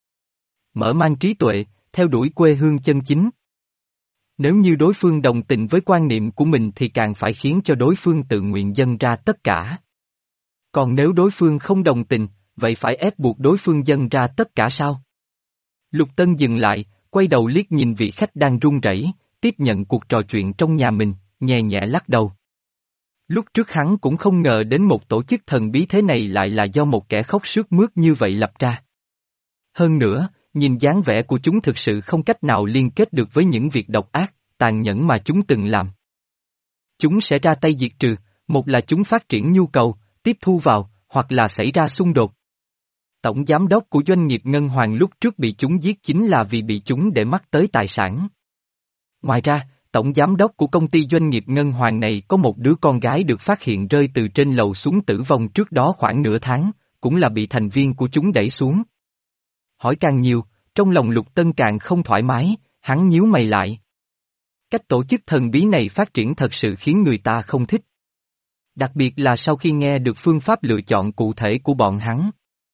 Speaker 1: Mở mang trí tuệ, theo đuổi quê hương chân chính. Nếu như đối phương đồng tình với quan niệm của mình thì càng phải khiến cho đối phương tự nguyện dâng ra tất cả. Còn nếu đối phương không đồng tình, vậy phải ép buộc đối phương dâng ra tất cả sao? Lục Tân dừng lại, quay đầu liếc nhìn vị khách đang run rẩy, tiếp nhận cuộc trò chuyện trong nhà mình, nhẹ nhẹ lắc đầu. Lúc trước hắn cũng không ngờ đến một tổ chức thần bí thế này lại là do một kẻ khóc sướt mướt như vậy lập ra. Hơn nữa, nhìn dáng vẻ của chúng thực sự không cách nào liên kết được với những việc độc ác, tàn nhẫn mà chúng từng làm. Chúng sẽ ra tay diệt trừ, một là chúng phát triển nhu cầu, tiếp thu vào, hoặc là xảy ra xung đột. Tổng giám đốc của doanh nghiệp Ngân Hoàng lúc trước bị chúng giết chính là vì bị chúng để mắt tới tài sản. Ngoài ra, tổng giám đốc của công ty doanh nghiệp Ngân Hoàng này có một đứa con gái được phát hiện rơi từ trên lầu xuống tử vong trước đó khoảng nửa tháng, cũng là bị thành viên của chúng đẩy xuống. Hỏi càng nhiều, trong lòng Lục Tân càng không thoải mái, hắn nhíu mày lại. Cách tổ chức thần bí này phát triển thật sự khiến người ta không thích. Đặc biệt là sau khi nghe được phương pháp lựa chọn cụ thể của bọn hắn.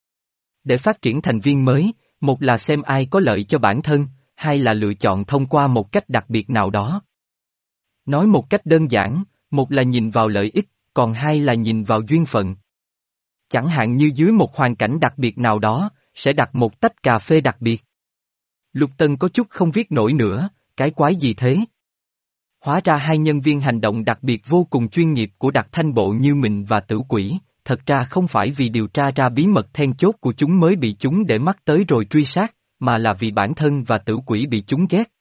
Speaker 1: Để phát triển thành viên mới, một là xem ai có lợi cho bản thân, hai là lựa chọn thông qua một cách đặc biệt nào đó. Nói một cách đơn giản, một là nhìn vào lợi ích, còn hai là nhìn vào duyên phận. Chẳng hạn như dưới một hoàn cảnh đặc biệt nào đó, sẽ đặt một tách cà phê đặc biệt. Lục Tân có chút không viết nổi nữa, cái quái gì thế? Hóa ra hai nhân viên hành động đặc biệt vô cùng chuyên nghiệp của Đặc Thanh Bộ như mình và Tử Quỷ, thật ra không phải vì điều tra ra bí mật then chốt của chúng mới bị chúng để mắt tới rồi truy sát, mà là vì bản thân và Tử Quỷ bị chúng ghét,